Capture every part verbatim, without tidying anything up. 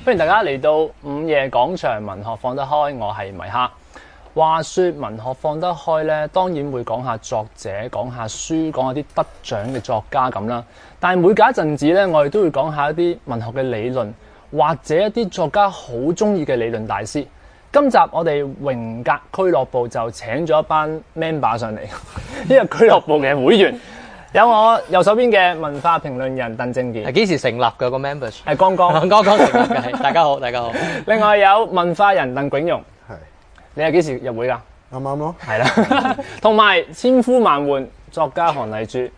歡迎大家嚟到午夜廣場文學放得開，我係米哈。話說文學放得開咧，當然會講下作者，講下書，講下啲得獎嘅作家咁啦。但係每隔一陣子咧，我哋都會講下一啲文學嘅理論，或者一啲作家好中意嘅理論大師。今集我哋榮格俱樂部就請咗一班 member 上嚟，呢個俱樂部嘅會員。有我右手邊嘅文化評論人鄧正健， 係幾時成立嘅個 members？ 係剛剛剛剛成立嘅，係大家好，大家好。 另外有文化人鄧炯庸， 係你係幾時入會㗎？ 啱啱咯， 係啦，同埋千呼萬喚作家韓麗珠。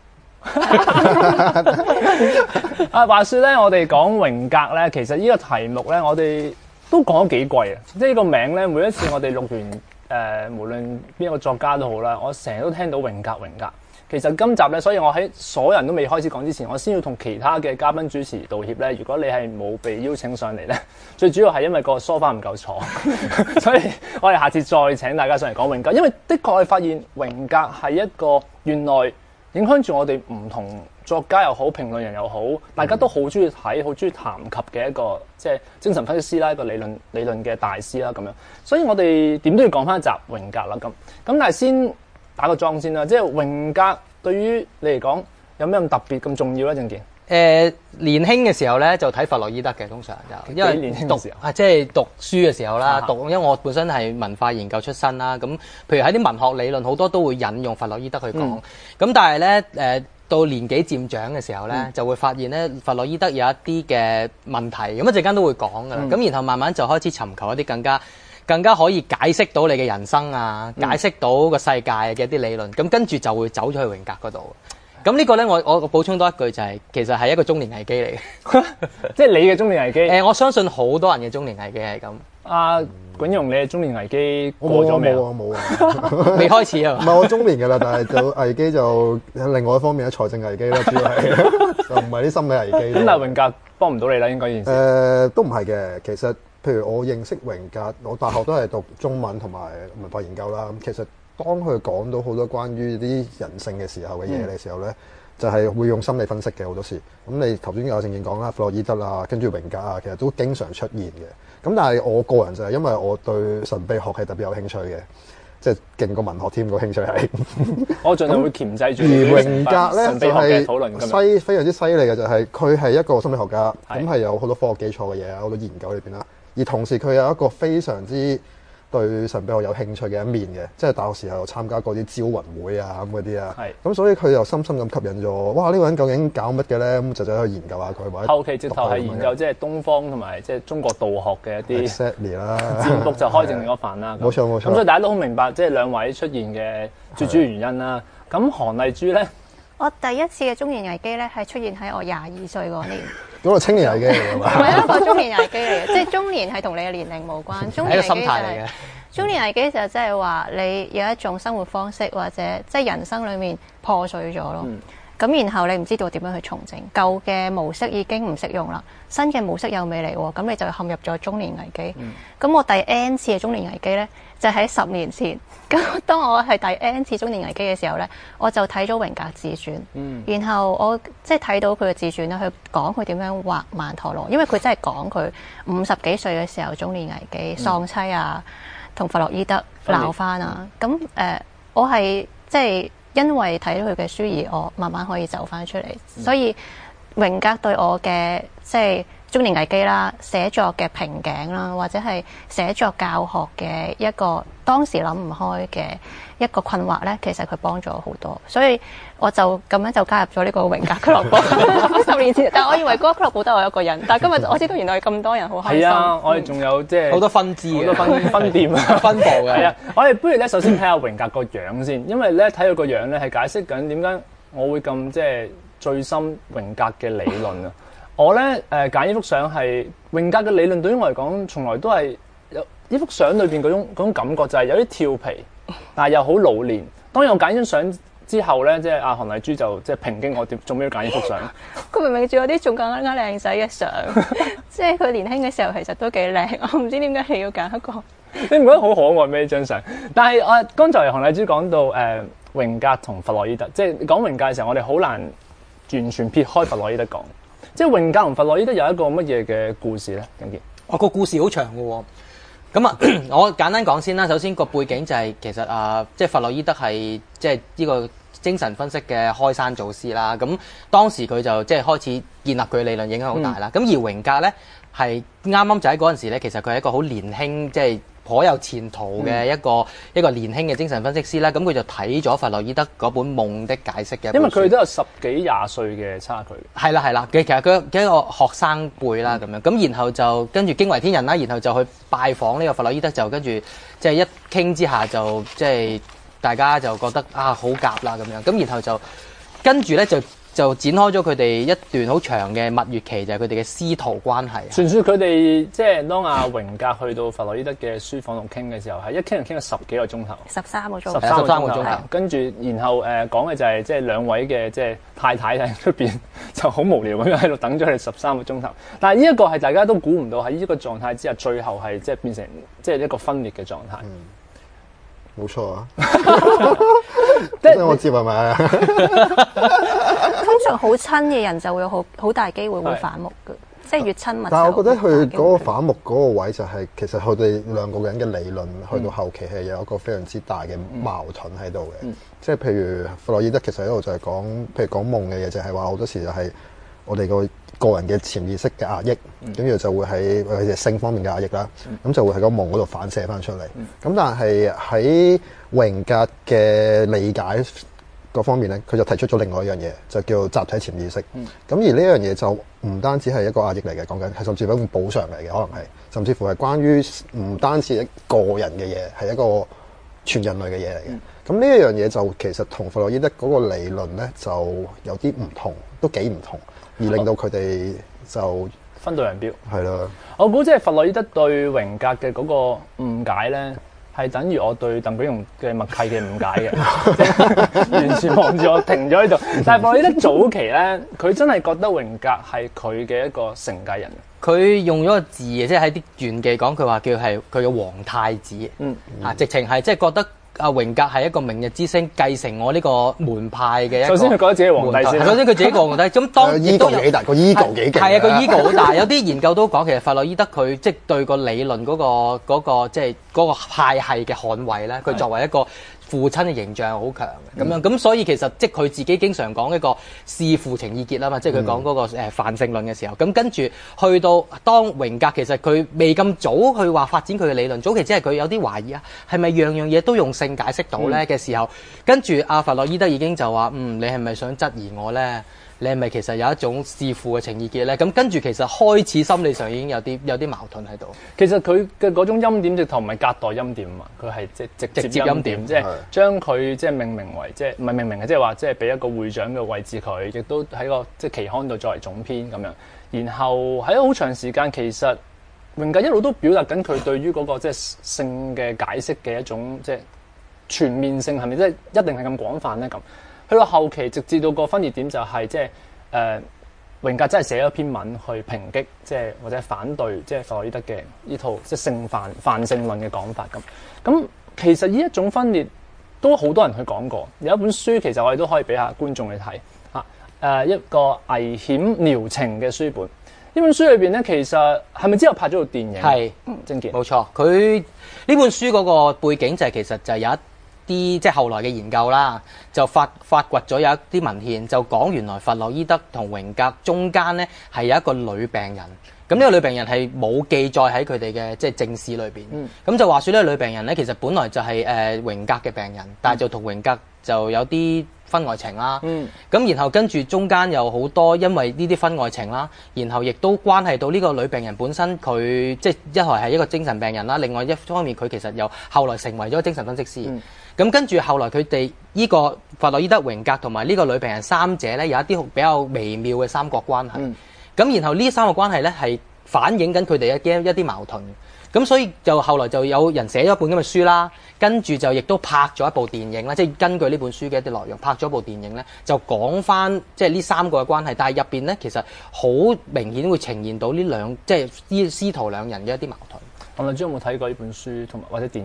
啊，話說咧，我哋講榮格咧，其實呢個題目咧，我哋都講咗幾季啊！即係呢個名咧，每一次我哋錄完誒、呃，無論邊一個作家都好啦，我成日都聽到榮格榮格。其實今集咧，所以我喺所有人都未開始講之前，我先要同其他嘅嘉賓主持道歉咧。如果你係冇被邀請上嚟咧，最主要係因為個梳化唔夠坐，所以我哋下次再請大家上嚟講榮格。因為的確我發現榮格係一個原來影響住我哋唔同作家又好、評論人又好，大家都好中意睇、好中意談及嘅一個即係精神分析師啦，一個理論理論嘅大師啦咁樣。所以我哋點都要講翻一集榮格啦咁。咁但係先打個莊先啦，即係榮格對於你嚟講有咩咁特別咁重要咧？正健， 誒年輕嘅時候咧就睇弗洛伊德嘅，通常就因為年輕讀嘅時候啊，即係讀書嘅時候啦， 啊讀因為我本身係文化研究出身啦，咁譬如喺啲文學理論好多都會引用弗洛伊德去講，咁、嗯、但係咧誒到年紀漸長嘅時候咧，嗯、就會發現咧弗洛伊德有一啲嘅問題，咁一陣間都會講噶啦，咁、嗯、然後慢慢就開始尋求一啲更加。更加可以解釋到你嘅人生啊，解釋到個世界嘅一啲理論，咁、嗯、跟住就會走咗去榮格嗰度。咁呢個咧，我我補充多一句就係、是，其實係一個中年危機嚟嘅， 即係你嘅中年危機。誒、 呃，我相信好多人嘅中年危機係咁。 阿炯庸，你嘅中年危機過咗未啊？ 冇啊冇啊， 未開始啊。 唔係我中年㗎啦，但係就危機就另外一方面咧，財政危機啦，主要係就唔係啲心理危機。咁但係榮格幫唔到你啦，應該件事。誒、 呃，都唔係嘅，其實。譬如我認識榮格，我大學都係讀中文同埋文化研究啦。咁其實當佢講到好多關於啲人性嘅時候嘅嘢嘅時候咧，嗯、就係會用心理分析嘅好多時。咁你頭先有正正講啦，弗洛伊德啊，跟住榮格啊，其實都經常出現嘅。咁但係我個人就係因為我對神秘學係特別有興趣嘅，即係勁過文學添個興趣係。 我盡量會鉗制住。 而榮格咧就係討論西非常之犀利嘅，就係佢係一個心理學家，咁係有好多科學基礎嘅嘢，好多研究裏邊啦。而同時佢有一個非常之對神秘學有興趣嘅一面嘅，即係大學時候有參加過啲招魂會啊咁嗰啲啊，咁所以佢又深深咁吸引咗我。哇！呢個人究竟搞乜嘅咧？咁就走去研究下佢。或者後期直頭係研究即係東方同埋即係中國道學嘅一啲 exactly 啦， 占卜就開正另一番啦。 冇錯冇錯。 咁所以大家都好明白，即係兩位出現嘅最主要原因啦。咁韓麗珠咧？ 我第一次嘅中年危機咧，係出現喺我廿二歲嗰年。 嗰個青年危機嚟㗎嘛？ 唔係一個中年危機嚟嘅，即係中年係同你嘅年齡無關。中年危機就係、 係一個心態嚟嘅。 中年危機就即係話你有一種生活方式或者即係人生裡面破碎咗咯。咁、嗯、然後你唔知道點樣去重整，舊嘅模式已經唔適用啦，新嘅模式又未嚟喎，咁你就陷入咗中年危機。咁、嗯、我第 N 次嘅中年危機咧，就喺、是、十年前。咁當我係第 N 次中年危機嘅時候咧，我就睇咗榮格自傳，嗯、然後我即係睇到佢嘅自傳咧，去講佢點樣畫曼陀羅，因為佢真係講佢五十幾歲嘅時候中年危機、喪妻啊，同弗洛伊德鬧翻啊。咁誒、呃，我係即係因為睇到佢嘅書而我慢慢可以走翻出嚟，嗯、所以榮格對我嘅即係中年危機啦、寫作嘅瓶頸啦，或者係寫作教學嘅一個當時諗唔開嘅一個困惑咧，其實佢幫咗我好多，所以我就咁樣就加入咗呢個榮格俱樂部。十年前，但係我以為嗰個俱樂部得我一個人，但係今日我知道原來咁多人好開心。 係啊，我哋仲有即係好多分支，好多分分店啊， 分部嘅。係啊， 我哋不如咧首先睇下榮格個樣先，因為咧睇佢個樣咧係解釋緊點解我會咁即係醉心榮格嘅理論啊。我咧誒揀呢幅相係榮格嘅理論，對於我嚟講，從來都係有呢幅相裏邊嗰種嗰種感覺，就係有啲調皮，但係又好老練。當我揀張相之後咧，即係阿韓麗珠就即係抨擊我點做咩要揀呢幅相。佢明明仲有啲仲更加靚仔嘅相，即係佢年輕嘅時候其實都幾靚。我唔知點解你要揀一個。 你唔覺得好可愛咩？呢張相？但係我剛才韓麗珠講到誒榮格同弗洛伊德，即係講榮格嘅時候，我哋好難完全撇開弗洛伊德講。 即係榮格同弗洛伊德有一個乜嘢嘅故事咧？景健， 我個故事好長嘅喎。咁啊，我簡單講先啦。首先個背景就係、是、其實啊，即係弗洛伊德係即係呢個精神分析嘅開山祖師啦。咁當時佢就即係開始建立佢嘅理論，影響好大啦。咁、嗯、而榮格咧係啱啱就喺嗰陣時咧，其實佢係一個好年輕，即係頗有前途嘅一個、嗯、一個年輕嘅精神分析師啦。咁佢就睇咗弗洛伊德嗰本《夢的解釋》嘅， 因為佢哋都有十幾廿歲嘅差距。 係啦係啦，其實佢嘅一個學生輩啦咁樣。咁然後就跟住驚為天人啦，然後就去拜訪呢個弗洛伊德，就跟住即係一傾之下就即係大家就覺得啊好夾啦咁樣。咁然後就跟住咧就。就展開咗佢哋一段好長嘅蜜月期，就係佢哋嘅師徒關係。 傳説佢哋即係當阿榮格去到弗洛伊德嘅書房度傾嘅時候，係一傾就傾咗十幾個鐘頭， 十三個鐘， 十三個鐘頭。跟住然後誒、呃、講嘅就係即係兩位嘅即係太太喺出邊就好無聊咁樣喺度等咗佢哋十三個鐘頭。但係呢一個係大家都估唔到喺呢個狀態之下，最後係即係變成即係一個分裂嘅狀態。 冇、嗯、錯啊！即係我知係咪啊？ 通常好親嘅人就會有好好大機會會反目嘅，即係越親密。 但係我覺得佢嗰個反目嗰個位就係、是、其實佢哋兩個人嘅理論、嗯、去到後期係有一個非常之大嘅矛盾喺度嘅。嗯、即係譬如弗洛伊德其實喺度就係講，譬如講夢嘅嘢，就係話好多時就係我哋個個人嘅潛意識嘅壓抑，跟住、嗯、就會喺佢哋性方面嘅壓抑啦。咁、嗯、就會喺個夢嗰度反射翻出嚟。咁、嗯、但係喺榮格嘅理解嗰方面咧，佢就提出咗另外一樣嘢，就叫集體潛意識。咁、嗯、而呢樣嘢就唔單止係一個壓抑嚟嘅，講緊係甚至乎一種補償嚟嘅，可能係甚至乎係關於唔單止一個人嘅嘢，係一個全人類嘅嘢嚟嘅。咁呢一樣嘢就其實同弗洛伊德嗰個理論咧就有啲唔同，都幾唔同，而令到佢哋就分道揚鑣。係啦， 我估即係弗洛伊德對榮格嘅嗰個誤解咧，係等於我對鄧炳榮嘅默契嘅誤解嘅，完全望住我停咗喺度。但係弗洛伊德早期咧，佢真係覺得榮格係佢嘅一個承繼人。 佢用咗個字嘅，即係喺啲傳記講，佢話叫係佢嘅皇太子。嗯，嗯啊，直情係即係覺得阿榮格係一個明日之星，繼承我呢個門派嘅一個。首先佢覺得自己係皇帝先。 首先佢自己個皇帝，咁當亦都有幾大個 ego 幾勁。 係啊，個 ego 好大。有啲研究都講，其實弗洛伊德佢即係對個理論嗰個嗰個即係嗰個派系嘅捍衛咧，佢作為一個父親嘅形象好強嘅，咁樣咁所以其實即係佢自己經常講一個弑父情意結啊嘛，即係佢講嗰個誒泛性論嘅時候，咁跟住去到當榮格其實佢未咁早去話發展佢嘅理論，早期只係佢有啲懷疑啊，係咪樣樣嘢都用性解釋到咧嘅時候，跟住阿弗洛伊德已經就話嗯，你係咪想質疑我咧？你係咪其實有一種弑父嘅情意結咧？咁跟住其實開始心理上已經有啲有啲矛盾喺度。 其實佢嘅嗰種欽點直頭唔係隔代欽點啊，佢係即直直接欽點，即係將佢即係命名為即係唔係命名嘅，即係話即係俾一個會長嘅位置佢，亦都喺個即係期刊度作為總編咁樣。然後喺好長時間，其實榮格一路都表達緊佢對於嗰個即係性嘅解釋嘅一種即係全面性，係咪即係一定係咁廣泛咧？咁去到後期，直至到個分裂點就係即係誒榮格真係寫咗篇文去抨擊，即係或者反對即係弗洛伊德嘅呢套即係性泛泛性論嘅講法咁。咁其實呢一種分裂都好多人去講過。有一本書其實我哋都可以俾下觀眾去睇嚇誒一個危險療程嘅書本。呢本書裏邊咧，其實係咪之後拍咗套電影？ 係， 正傑冇錯。佢呢本書嗰個背景就係、是、其實就係有一啲即係後來嘅研究啦，就發發掘咗有一啲文獻，就講原來弗洛伊德同榮格中間咧係有一個女病人。咁呢個女病人係冇記載喺佢哋嘅即係正史裏邊。咁、嗯、就話說呢個女病人咧，其實本來就係、是、誒、呃、榮格嘅病人，但係就同榮格就有啲婚外情啦。咁、嗯、然後跟住中間有好多因為呢啲婚外情啦，然後亦都關係到呢個女病人本身佢即係一來係一個精神病人啦，另外一方面佢其實又後來成為咗精神分析師。嗯咁跟住後來佢哋呢個弗洛伊德、榮格同埋呢個女病人三者咧有一啲比較微妙嘅三角關係。咁、嗯、然後呢三個關係咧係反映緊佢哋一啲一啲矛盾。咁所以就後來就有人寫咗一本咁嘅書啦，跟住就亦都拍咗一部電影啦，即係根據呢本書嘅一啲內容拍咗一部電影咧，就講翻即係呢三個嘅關係。但係入邊咧其實好明顯會呈現到呢兩即係師師徒兩人嘅一啲矛盾。 林亮珠有冇睇過呢本書同埋或者電影啊？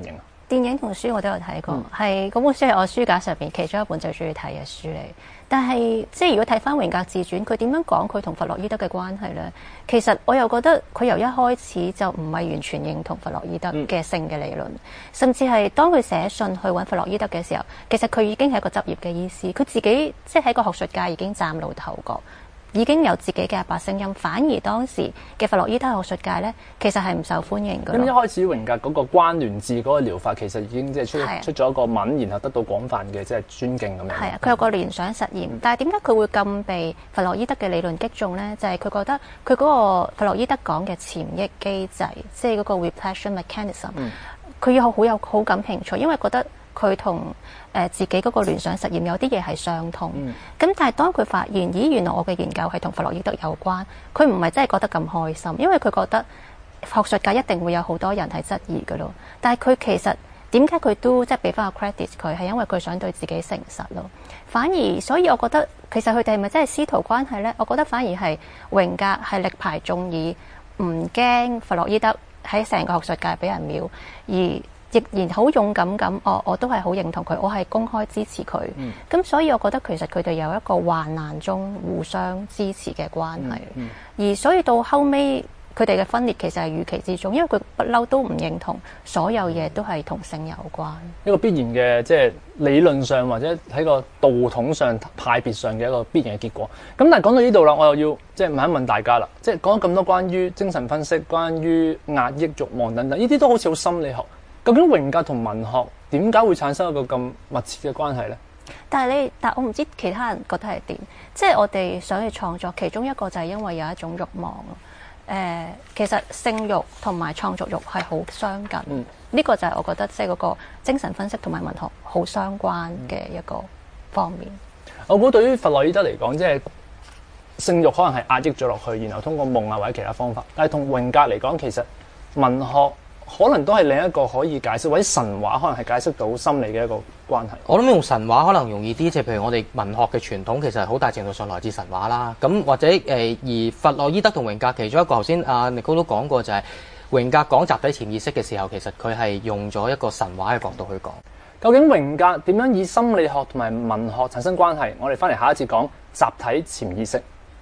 電影同書我都有睇過，係嗰、嗯、本書係我書架上邊其中一本最中意睇嘅書嚟。但係即係如果睇翻榮格自傳，佢點樣講佢同弗洛伊德嘅關係呢？其實我又覺得佢由一開始就唔係完全認同弗洛伊德嘅性嘅理論，嗯、甚至係當佢寫信去揾弗洛伊德嘅時候，其實佢已經係一個執業嘅醫師，佢自己即係喺個學術界已經嶄露頭角。已經有自己嘅阿伯聲音，反而當時嘅弗洛伊德學術界咧，其實係唔受歡迎嘅。咁一開始榮格嗰個關聯治嗰個療法，其實已經即係出、啊、出咗一個文，然後得到廣泛嘅即係尊敬咁樣。係啊， 佢有個聯想實驗，嗯、但係點解佢會咁被弗洛伊德嘅理論擊中咧？就係、是、佢覺得佢嗰個弗洛伊德講嘅潛抑機制，即係嗰個 repression mechanism，佢要好有好感興趣，因為覺得佢同誒自己嗰個聯想實驗有啲嘢係相通，咁、嗯、但係當佢發現，咦，原來我嘅研究係同弗洛伊德有關，佢唔係真係覺得咁開心，因為佢覺得學術界一定會有好多人係質疑㗎咯。但係佢其實點解佢都即係俾翻個 credit 佢，係因為佢想對自己誠實咯。反而所以我覺得其實佢哋係咪真係師徒關係呢？我覺得反而係榮格係力排眾議，唔驚弗洛伊德喺成個學術界俾人秒，而亦然好勇敢咁，我我都係好認同佢，我係公開支持佢。咁、嗯、所以我覺得其實佢哋有一個患難中互相支持嘅關係。嗯嗯、而所以到後尾佢哋嘅分裂其實係預期之中，因為佢不嬲都唔認同所有嘢都係同性有關。 一個必然嘅即係理論上或者喺個道統上派別上嘅一個必然嘅結果。咁但係講到呢度啦，我又要即係問一問大家啦，即係講咗咁多關於精神分析、關於壓抑慾望等等，呢啲都好似好心理學。究竟榮格同文學點解會產生一個咁密切嘅關係呢？ 但係你，但我唔知其他人覺得係點。即係我哋想去創作，其中一個就係因為有一種慾望咯。誒、呃，其實性慾同埋創作慾係好相近。呢、嗯、個就係我覺得即係嗰個精神分析同埋文學好相關嘅一個方面。 嗯、我估對於弗洛伊德嚟講，即係性慾可能係壓抑咗落去，然後通過夢啊或者其他方法。但係同榮格嚟講，其實文學可能都係另一個可以解釋，或者神話可能係解釋到心理嘅一個關係。我諗用神話可能容易啲，即係譬如我哋文學嘅傳統，其實好大程度上來自神話啦。咁或者誒、呃，而弗洛伊德同榮格其中一個，頭先阿尼高都講過，就係榮格講集體潛意識嘅時候，其實佢係用咗一個神話嘅角度去講。 究竟榮格點樣以心理學同埋文學產生關係？我哋翻嚟下一節講集體潛意識。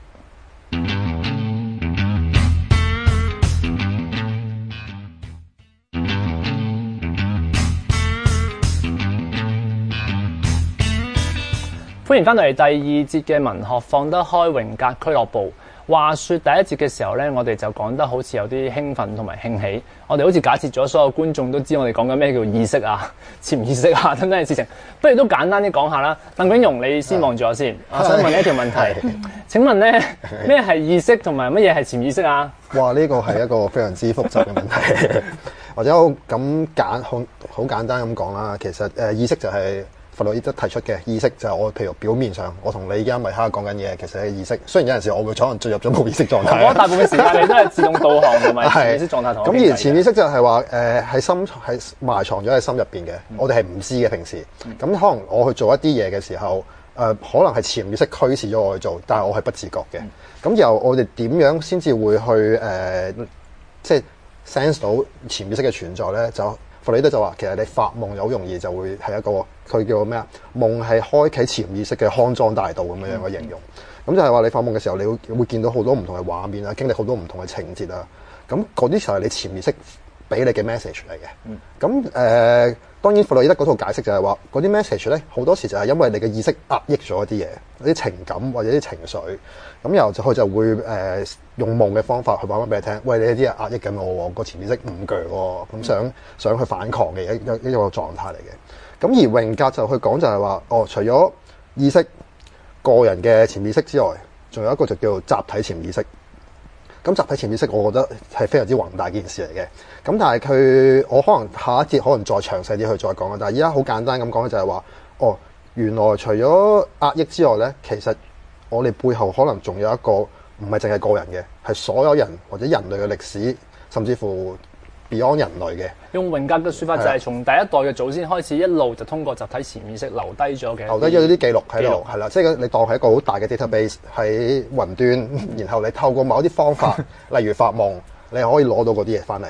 歡迎翻到嚟第二節嘅文學放得開榮格俱樂部。話說第一節嘅時候呢，我哋就講得好似有啲興奮同埋興起。我哋好似假設咗所有觀眾都知我哋講緊咩叫意識啊、潛意識啊等等嘅事情。不如都簡單啲講下啦。鄧炳榮，你先望住我先。我想問你一條問題。請問呢，咩係意識同埋乜嘢係潛意識啊？ 哇！呢個係一個非常之複雜嘅問題。或者我咁簡好好簡單咁講啦。其實誒、呃、意識就係、是。弗洛伊德提出嘅意識就係我，譬如表面上我同你而家米哈講緊嘢，其實係意識。雖然有陣時我會可能進入咗冇意識狀態。 我大部分時間你都係自動導航同埋潛意識狀態同我傾偈。咁而潛意識就係話誒喺心喺埋藏咗喺心入邊嘅，嗯、我哋係唔知嘅平時。咁、嗯、可能我去做一啲嘢嘅時候，誒、呃、可能係潛意識驅使咗我去做，但係我係不自覺嘅。咁、嗯、由我哋點樣先至會去誒、呃，即係 sense 到潛意識嘅存在咧？就弗洛伊德就話，其實你發夢又好容易就會係一個。佢叫咩啊？夢係開啟潛意識嘅康莊大道咁樣樣嘅形容。咁、嗯、就係話你發夢嘅時候，你會會見到好多唔同嘅畫面啊，經歷好多唔同嘅情節啊。咁嗰啲就係你潛意識俾你嘅 message 嚟嘅。咁誒、嗯呃，當然弗洛伊德嗰套解釋就係話，嗰啲 message 咧好多時就係因為你嘅意識壓抑咗一啲嘢，啲情感或者啲情緒。咁然後就佢就會誒、呃、用夢嘅方法去話翻俾你聽，喂，你啲嘢壓抑緊我，個潛意識唔鋸喎，咁想想去反抗嘅一一一個狀態嚟嘅。咁而榮格就去講就係話，哦，除咗意識個人嘅潛意識之外，仲有一個就叫做集體潛意識。咁集體潛意識，我覺得係非常之宏大件事嚟嘅。咁但係佢，我可能下一節可能再詳細啲去再講啦。但係依家好簡單咁講咧，就係話，哦，原來除咗壓抑之外咧，其實我哋背後可能仲有一個唔係淨係個人嘅，係所有人或者人類嘅歷史，甚至乎Beyond 人類嘅。用榮格嘅説法就係從第一代嘅祖先開始，一路就通過集體潛意識留低咗嘅，留低咗啲記錄喺度，係啦，即係你當係一個好大嘅 database 喺雲端，然後你透過某一啲方法，例如發夢，你可以攞到嗰啲嘢翻嚟。係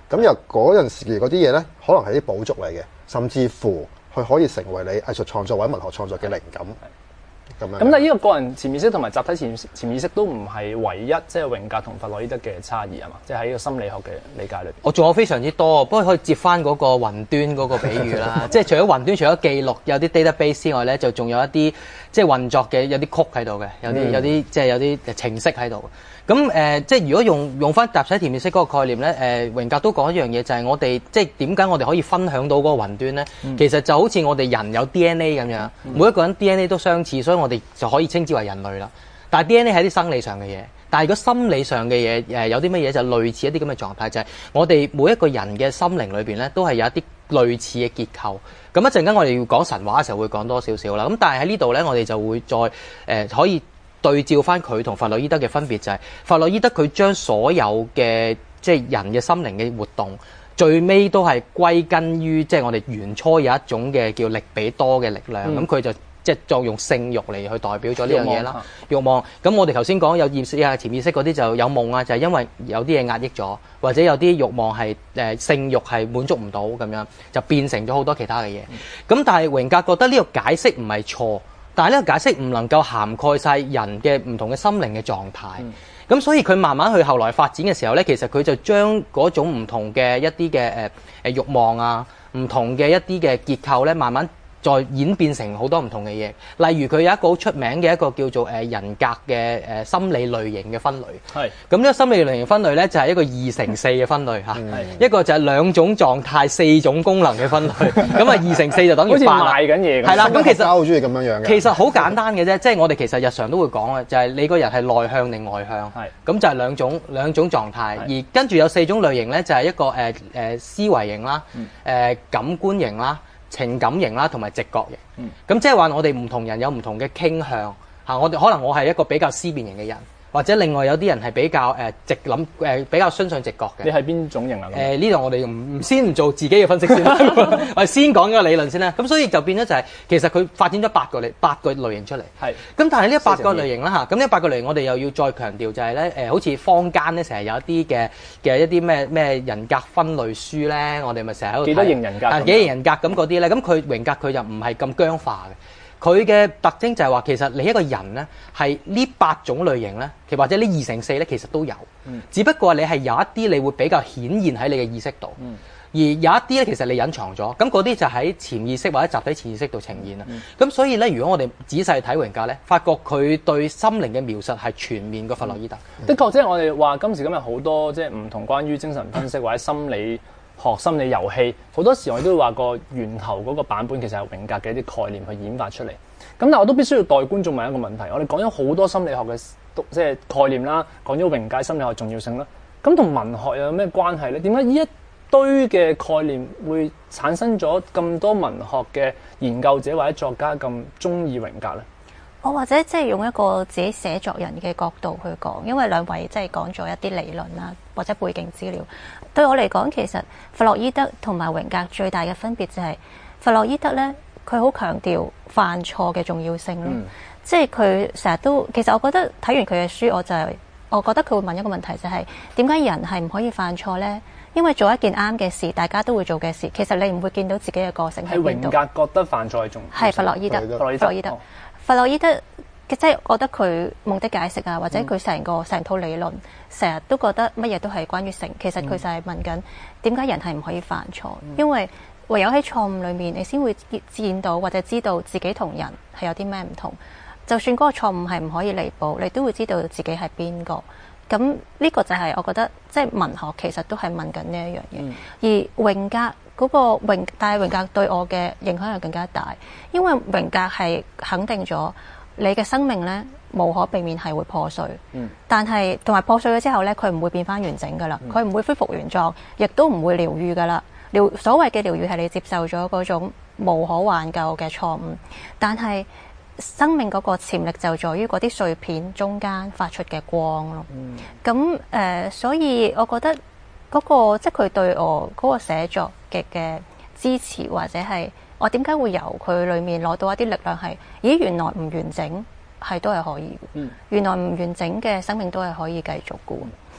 咁由嗰陣時嗰啲嘢咧，可能係啲寶足嚟嘅，甚至乎佢可以成為你藝術創作或者文學創作嘅靈感。咁樣。 咁但係呢個個人潛意識同埋集體潛潛意識都唔係唯一，即係榮格同弗洛伊德嘅差異係嘛？即係喺呢個心理學嘅理解裏邊。 我仲有非常之多，不過可以接翻嗰個雲端嗰個比喻啦。即係除咗雲端，除咗記錄有啲 database 之外咧，就仲有一啲即係運作嘅有啲曲喺度嘅，有啲、嗯、有啲即係有啲程式喺度。咁誒、呃，即係如果用用翻集體潛意識嗰個概念咧，誒、呃、榮格都講一樣嘢，就係、是、我哋即係點解我哋可以分享到嗰個雲端咧？嗯、其實就好似我哋人有 D N A 咁樣，嗯、每一個人 D N A 都相似，所以我哋就可以稱之為人類啦。但係 D N A 係啲生理上嘅嘢，但係如果心理上嘅嘢誒有啲乜嘢就類似一啲咁嘅狀態，就係、是、我哋每一個人嘅心靈裏邊咧都係有一啲類似嘅結構。咁一陣間我哋要講神話嘅時候會講多少少啦。咁但係喺呢度咧，我哋就會再誒、呃、可以。對照翻佢同弗洛伊德嘅分別就係、是，弗洛伊德佢將所有嘅即係人嘅心靈嘅活動，最尾都係歸根於即係我哋原初有一種嘅叫力比多嘅力量，咁佢、嗯、就即係作用性慾嚟去代表咗呢樣嘢啦。慾望，咁我哋頭先講有意識啊、潛意識嗰啲就有夢啊，就係、是、因為有啲嘢壓抑咗，或者有啲慾望係誒、呃、性慾係滿足唔到咁樣，就變成咗好多其他嘅嘢。咁、嗯、但係榮格覺得呢個解釋唔係錯。但係呢個解釋唔能夠涵蓋晒人嘅唔同嘅心靈嘅狀態，咁、嗯、所以佢慢慢去後來發展嘅時候咧，其實佢就將嗰種唔同嘅一啲嘅誒誒慾望啊，唔同嘅一啲嘅結構咧，慢慢再演變成好多唔同嘅嘢。例如佢有一個好出名嘅一個叫做誒人格嘅誒心理類型嘅分類。係。咁呢個心理類型分類咧就係一個二乘四嘅分類嚇。係、嗯。一個就係兩種狀態、四種功能嘅分類。咁啊二乘四就等於八啦。好似賣緊嘢咁。係啦。咁其實我好中意咁樣樣嘅。其實好簡單嘅啫，即係我哋其實日常都會講嘅，就係、是、你個人係內向定外向。係。咁就係兩種兩種狀態，而跟住有四種類型咧，就係一個誒誒、呃、思維型啦、誒、呃、感官型啦、情感型啦，同埋直覺型。咁即係話我哋唔同人有唔同嘅傾向嚇，我哋可能我係一個比較思辨型嘅人，或者另外有啲人係比較誒、呃、直諗誒、呃、比較相信直覺嘅。你係邊種型啊？誒呢度我哋唔先唔做自己嘅分析先啦，我哋先講咗個理論先啦。咁所以就變咗就係、是、其實佢發展咗八個類八個類型出嚟。係。咁但係呢八個類型啦嚇，咁呢八個類型我哋又要再強調就係咧誒，好似坊間咧成日有一啲嘅嘅一啲咩咩人格分類書咧，我哋咪成日喺度睇幾多型人格啊幾型人格咁嗰啲咧，咁佢榮格佢就唔係咁僵化嘅。佢嘅特徵就係話，其實你一個人咧，係呢八種類型咧，其或者呢二乘四咧，其實都有。嗯。只不過你係有一啲你會比較顯現喺你嘅意識度，嗯、而有一啲咧，其實你隱藏咗。咁嗰啲就喺潛意識或者集體潛意識度呈現啦。咁、嗯、所以咧，如果我哋仔細睇榮格咧，發覺佢對心靈嘅描述係全面過弗洛伊德。嗯、的確，即係我哋話今時今日好多即係唔同關於精神分析或者心理學心理遊戲，好多時我哋都會話個源頭嗰個版本其實係榮格嘅一啲概念去演發出嚟。咁但係我都必須要代觀眾問一個問題，我哋講咗好多心理學嘅即係概念啦，講咗榮格心理學重要性啦，咁同文學又有咩關係咧？點解呢一堆嘅概念會產生咗咁多文學嘅研究者或者作家咁中意榮格咧？ 我或者即係用一個自己寫作人嘅角度去講，因為兩位即係講咗一啲理論啦，或者背景資料。對我嚟講，其實弗洛伊德同埋榮格最大嘅分別就係、是、弗洛伊德咧，佢好強調犯錯嘅重要性咯。嗯、即係佢成日都，其實我覺得睇完佢嘅書，我就係、是、我覺得佢會問一個問題、就是，就係點解人係唔可以犯錯咧？因為做一件啱嘅事，大家都會做嘅事，其實你唔會見到自己嘅個性喺邊度。係榮格覺得犯錯係重要，係弗洛伊德，弗洛伊德，弗洛伊德。哦弗洛伊德即係覺得佢夢的解釋啊，或者佢成個成套理論，成日都覺得乜嘢都係關於性。其實佢就係問緊點解人係唔可以犯錯，嗯、因為唯有喺錯誤裡面，你先會見到或者知道自己同人係有啲咩唔同。就算嗰個錯誤係唔可以彌補，你都會知道自己係邊個。咁呢個就係我覺得即係文學其實都係問緊呢一樣嘢。嗯、而榮格嗰個榮，但係榮格對我嘅影響又更加大，因為榮格係肯定咗你嘅生命咧無可避免係會破碎。嗯、但係同埋破碎咗之後咧，佢唔會變翻完整噶啦，佢唔、嗯、會恢復原狀，亦都唔會療癒噶啦。療所謂嘅療癒係你接受咗嗰種無可挽救嘅錯誤，但係生命嗰個潛力就在於嗰啲碎片中間發出嘅光咯。咁誒、嗯呃，所以我覺得嗰、嗰個即係佢對我嗰個寫作嘅嘅支持，或者係我點解會由佢裡面攞到一啲力量，係咦原來唔完整係都係可以嘅。嗯、原來唔完整嘅生命都係可以繼續嘅。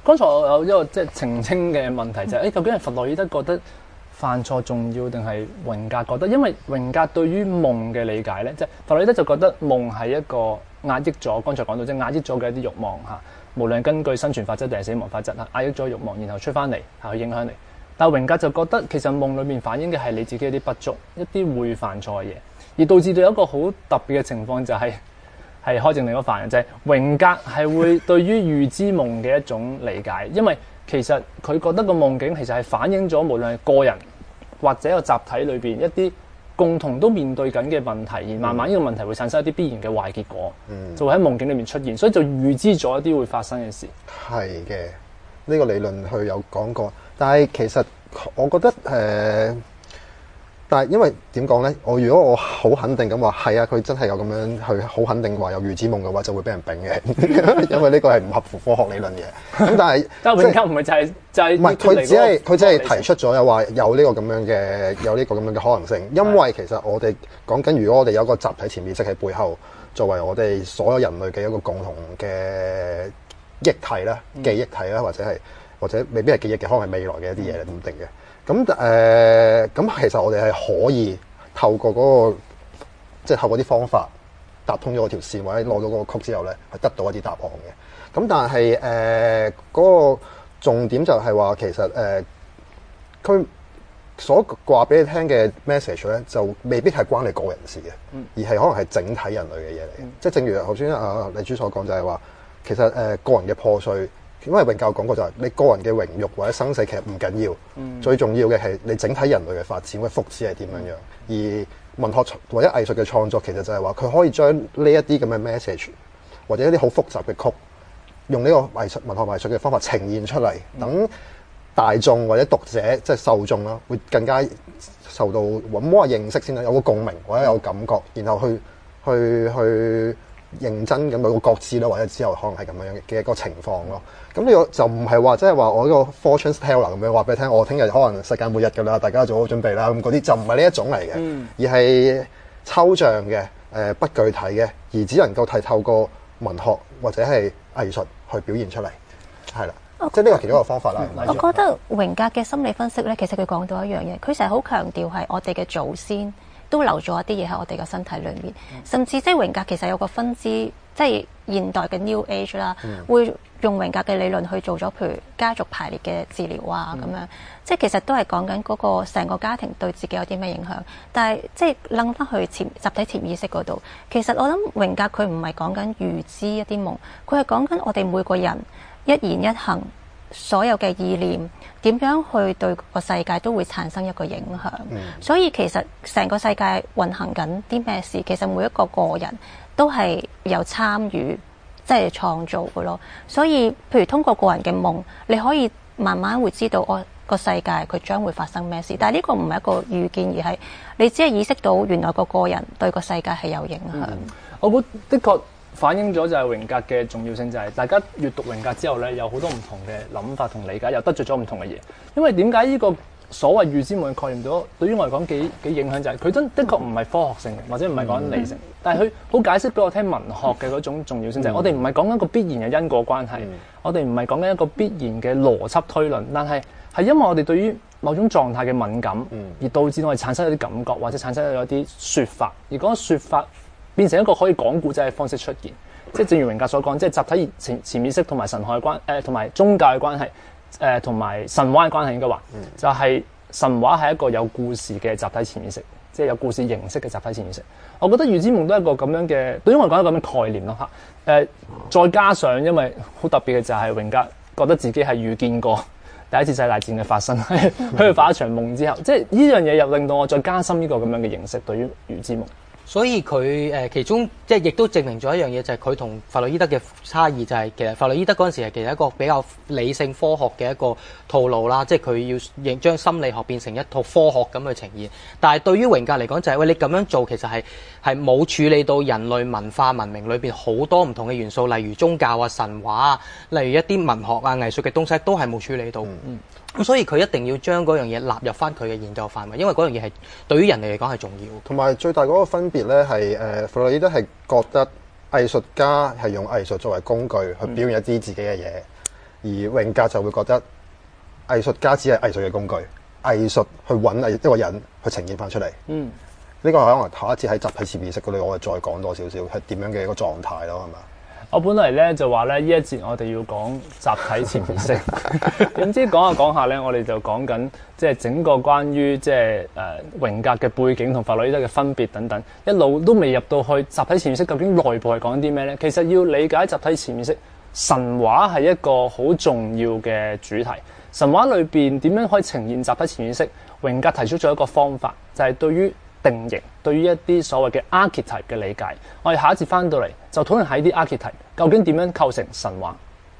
剛才我有一個即係澄清嘅問題就係、是，誒、欸、究竟係弗洛伊德覺得犯錯重要定係榮格覺得？因為榮格對於夢嘅理解咧，即係弗洛伊德就覺得夢係一個壓抑咗，剛才講到即係壓抑咗嘅一啲慾望嚇，無論根據生存法則定係死亡法則嚇，壓抑咗慾望，然後出翻嚟係去影響你。但係榮格就覺得其實夢裏面反映嘅係你自己一啲不足，一啲會犯錯嘅嘢，而導致到一個好特別嘅情況就係、是。係開正另一個範嘅，就係、是、榮格係會對於預知夢嘅一種理解，因為其實佢覺得個夢境其實係反映咗無論係個人或者個集體裏邊一啲共同都面對緊嘅問題，而慢慢呢個問題會產生一啲必然嘅壞結果，嗯、就會喺夢境裏面出現，所以就預知咗一啲會發生嘅事。係嘅，呢、這個理論佢有講過，但係其實我覺得誒。呃但係因為點講咧？我如果我好肯定咁話係啊，佢真係有咁樣去好肯定話有預知夢嘅話，就會俾人丙嘅，因為呢個係唔合乎科學理論嘅。咁但係但係榮格唔係就係、是、就係唔係佢只係佢只係提出咗又話有呢個咁樣嘅有呢個咁樣嘅可能性。因為其實我哋講緊，如果我哋有個集體潛意識喺背後，作為我哋所有人類嘅一個共同嘅憶體啦、記憶體啦，或者係或者未必係記憶嘅，可能係未來嘅一啲嘢唔定嘅。咁誒，咁、呃、其實我哋係可以透過嗰、那個，即係透過啲方法搭通咗嗰條線，或者攞到嗰個曲之後咧，係得到一啲答案嘅。咁但係誒嗰個重點就係話，其實誒佢、呃、所話俾你聽嘅 message 咧，就未必係關你個人事嘅，嗯、而係可能係整體人類嘅嘢嚟。嗯、即係正如頭先啊麗珠所講，就係話其實誒、呃、個人嘅破碎。因為榮格講過就係你個人嘅榮辱或者生死其實唔緊要，嗯、最重要嘅係你整體人類嘅發展嘅福祉係點樣樣。嗯、而文學或者藝術嘅創作其實就係話佢可以將呢一啲咁嘅 message 或者一啲好複雜嘅曲，用呢個藝術文學藝術嘅方法呈現出嚟，等、嗯、大眾或者讀者即係受眾啦，會更加受到揾摸下認識先啦，有個共鳴或者有感覺，然後去去去。去認真咁有個覺知啦，或者之後可能係咁樣嘅一個情況咯。咁呢個就唔係話即係話我呢個 fortune teller 咁樣話俾你聽，我聽日可能世界末日㗎啦，大家做好準備啦。咁嗰啲就唔係呢一種嚟嘅，嗯、而係抽象嘅、誒、呃、不具體嘅，而只能夠係透過文學或者係藝術去表現出嚟，係啦。我即係呢個其中一個方法啦。 我覺得榮格嘅心理分析咧，其實佢講到一樣嘢，佢成日好強調係我哋嘅祖先。都留咗一啲嘢喺我哋個身體裏面，甚至即係榮格其實有個分支，即係現代嘅 New Age 啦，嗯、會用榮格嘅理論去做咗，譬如家族排列嘅治療啊咁、嗯、樣，即係其實都係講緊嗰個成個家庭對自己有啲咩影響。但係即係諗翻去潛集體潛意識嗰度，其實我諗榮格佢唔係講緊預知一啲夢，佢係講緊我哋每個人一言一行。所有嘅意念點樣去對個世界都會產生一個影響，嗯、所以其實成個世界運行緊啲咩事，其實每一個個人都係有參與，即係創造嘅咯。所以譬如通過個人嘅夢，你可以慢慢會知道我個世界佢將會發生咩事。但係呢個唔係一個預見，而係你只係意識到原來個個人對個世界係有影響。 嗯、我覺得的確。反映咗就係榮格嘅重要性，就係大家閱讀榮格之後咧，有好多唔同嘅諗法同理解，又得罪咗唔同嘅嘢。因為點解呢個所謂預知夢嘅概念對對於我嚟講幾幾影響，就係佢真的確唔係科學性嘅，或者唔係講緊理性，嗯、但係佢好解釋俾我聽文學嘅嗰種重要性，嗯、就係我哋唔係講緊一個必然嘅因果關係，嗯、我哋唔係講緊一個必然嘅邏輯推論，但係係因為我哋對於某種狀態嘅敏感，嗯、而導致我哋產生一啲感覺，或者產生咗一啲説法，而嗰個説法變成一個可以講故仔嘅方式出現，即係正如榮格所講，即係集體潛潛意識同埋神學嘅關誒，同埋宗教嘅關係誒，同埋神話嘅關係應該話，嗯、就係神話係一個有故事嘅集體潛意識，即係有故事形式嘅集體潛意識。我覺得預知夢都係一個咁樣嘅，對於我嚟講一個咁嘅概念咯嚇。誒、呃，再加上因為好特別嘅就係榮格覺得自己係預見過第一次世界大戰嘅發生，喺佢發一場夢之後，即係呢樣嘢又令到我再加深呢個咁樣嘅認識對於預知夢。 所以佢誒、呃、其中即係亦都證明咗一樣嘢，就係佢同弗洛伊德嘅差異就係、是、其實弗洛伊德嗰陣時係其實一個比較理性科學嘅一個套路啦，即係佢要將心理學變成一套科學咁去呈現。但係對於榮格嚟講就係、是、喂，你咁樣做其實係係冇處理到人類文化文明裏邊好多唔同嘅元素，例如宗教啊、神話啊，例如一啲文學啊、藝術嘅東西都係冇處理到。嗯嗯。咁所以佢一定要將嗰樣嘢納入翻佢嘅研究範圍，因為嗰樣嘢係對於人類嚟講係重要。同埋最大嗰個分別咧係誒，弗洛伊德係覺得藝術家係用藝術作為工具去表現一啲自己嘅嘢， 而榮格就會覺得藝術家只係藝術嘅工具，藝術去揾藝一個人去呈現翻出嚟。 嗯， 呢個可能下一次喺集體潛意識嗰度，我哋再講多少少係點樣嘅一個狀態咯，係嘛？ 我本嚟咧就話咧呢一節我哋要講集體潛意識，點知講下講下咧，我哋就講緊即係整個關於即係誒榮格嘅背景同弗洛伊德嘅分別等等，一路都未入到去集體潛意識究竟內部係講啲咩咧？其實要理解集體潛意識，神話係一個好重要嘅主題。神話裏邊點樣可以呈現集體潛意識？榮格提出咗一個方法，就係、是、對於定型，對於一啲所謂嘅 archetype 嘅理解。我哋下一節翻到嚟就討論喺啲 archetype 究竟點樣構成神話。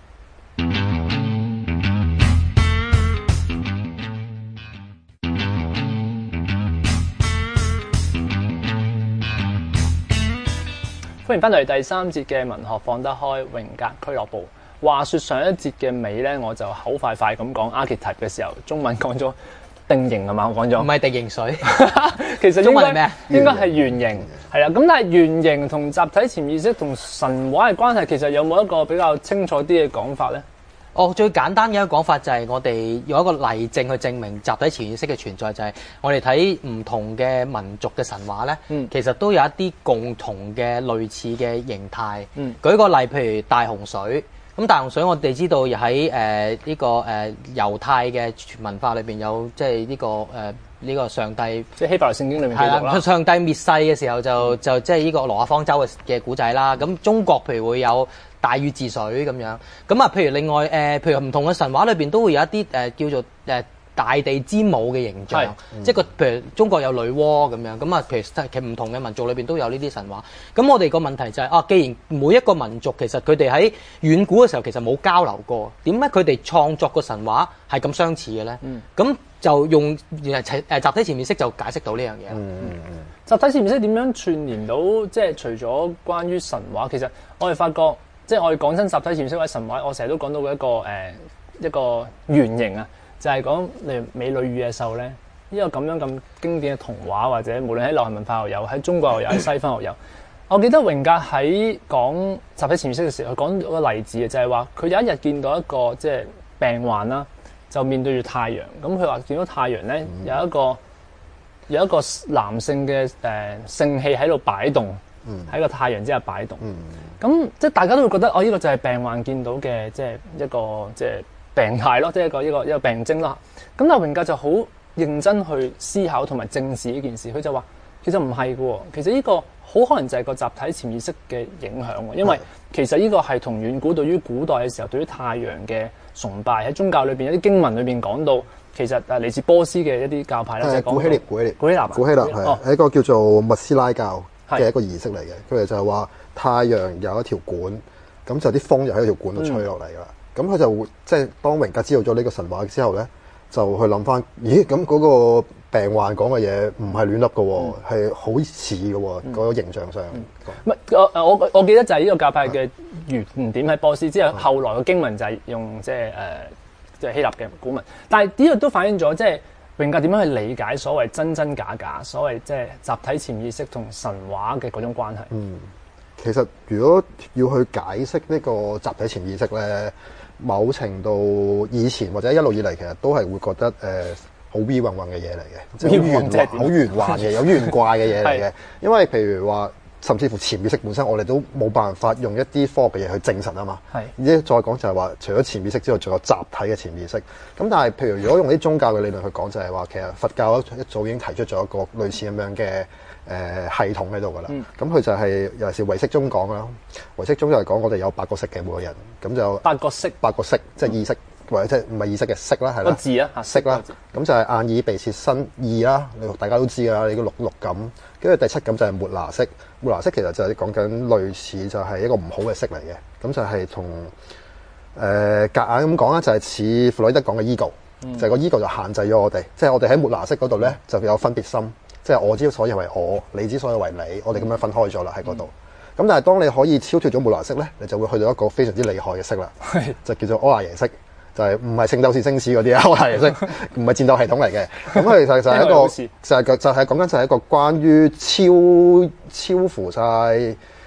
歡迎翻嚟第三節嘅文學放得開榮格俱樂部。話說上一節嘅尾咧，我就口快快咁講 archetype 嘅時候，中文講咗定型係嘛？我講咗唔係定型水， 其實中文係咩啊？ 應該係原型係啦。咁但係原型同集體潛意識同神話嘅關係，其實有冇一個比較清楚啲嘅講法咧？ 哦，最簡單嘅一個講法就係我哋用一個例證去證明集體潛意識嘅存在，就係我哋睇唔同嘅民族嘅神話咧， 嗯、 其實都有一啲共同嘅類似嘅形態。 嗯、 舉個例，譬如大洪水。咁大洪水我哋知道喺誒呢個誒、呃、猶太嘅文化裏邊有即係呢個誒呢、呃這個上帝， 即係希伯來聖經裏面記錄啦。 上帝滅世嘅時候就就即係呢個諾亞方舟嘅嘅古仔啦。咁中國譬如會有大禹治水咁樣。咁啊，譬如另外誒、呃，譬如唔同嘅神話裏邊都會有一啲誒、呃、叫做誒。呃大地之母嘅形象，嗯、即係個譬如中國有女媧咁樣，咁啊，譬如其實唔同嘅民族裏邊都有呢啲神話。咁我哋個問題就係、是、啊，既然每一個民族其實佢哋喺遠古嘅時候其實冇交流過，點解佢哋創作個神話係咁相似嘅咧？咁、嗯、就用誒誒集體潛意識就解釋到呢樣嘢。 嗯嗯嗯。 集體潛意識點樣串連到即係除咗關於神話，其實我哋發覺即係我哋講真集體潛意識或者神話，我成日都講到一個誒、呃、一個原型啊。就係講例如美女與野獸咧，呢個咁樣咁經典嘅童話，或者無論喺流行文化又有，喺中國又有，喺西方又有。我記得榮格喺講集體潛意識嘅時候，佢講咗個例子嘅，就係話佢有一日見到一個即係病患啦，就面對住太陽。咁佢話見到太陽咧有一個有一個男性嘅誒、呃、性器喺度擺動，喺個太陽之下擺動。咁即係大家都會覺得哦，呢、這個就係病患見到嘅，即係一個即係。病態咯，即係一個一個一個病徵啦。咁但係榮格就好認真去思考同埋正視呢件事。佢就話其實唔係嘅，其實呢個好可能就係個集體潛意識嘅影響。因為其實呢個係同遠古對於古代嘅時候對於太陽嘅崇拜喺宗教裏邊有啲經文裏邊講到，其實誒嚟自波斯嘅一啲教派咧，就係古希臘，古希臘， 古希臘， 古希臘係係、哦、一個叫做密斯拉教嘅一個儀式嚟嘅。佢哋就係話太陽有一條管，咁就啲風就喺條管度吹落嚟㗎啦。嗯咁佢就會即係當榮格知道咗呢個神話之後咧，就去諗翻，咦？咁嗰個病患講嘅嘢唔係亂笠嘅喎，係好似嘅喎，嗰、嗯、個形象上。唔係、 嗯、我我我記得就係呢個教派嘅原點喺波斯，之後後來嘅經文就係用即係誒即係希臘嘅古文，但係呢個都反映咗即係榮格點樣去理解所謂真真假假，所謂即係集體潛意識同神話嘅嗰種關係。 嗯，其實如果要去解釋呢個集體潛意識咧，某程度以前或者一路以嚟，其實都係會覺得誒好 V 混混嘅嘢嚟嘅，即係好玄幻、好玄幻嘅、有玄怪嘅嘢嚟嘅。因為譬如話，甚至乎潛意識本身，我哋都冇辦法用一啲科學嘅嘢去證實啊嘛。係。而且再講就係話，除咗潛意識之外，仲有集體嘅潛意識。咁但係譬如如果用啲宗教嘅理論去講，就係話其實佛教一早已經提出咗一個類似咁樣嘅誒系統喺度㗎啦。咁佢、嗯、就係、是、尤其是唯識宗講啦。唯識宗就係講我哋有八個識嘅每個人，咁就八個識，八個識即係意識。或者即係唔係意識嘅識啦，係啦，個字啊，識啦，咁就係眼耳鼻舌身意啦，你大家都知㗎啦，你個六六感，跟住第七感就係末那識，末那識其實就係講緊類似就係一個唔好嘅識嚟嘅，咁就係同誒夾硬咁講啦，就係似弗洛伊德講嘅 ego，、嗯、就係個 ego 就限制咗我哋，即係我哋喺末那識嗰度咧就有分別心，即係我之所以為我，你之所以為你，我哋咁樣分開咗啦喺嗰度。咁、嗯、但係當你可以超脫咗末那識咧，你就會去到一個非常之厲害嘅識啦，就叫做柯納耶識。就係唔係聖鬥士星矢嗰啲啊，我係識，唔係戰鬥系統嚟嘅。咁佢其實就係一個，就係就係講緊就係一個關於超超乎晒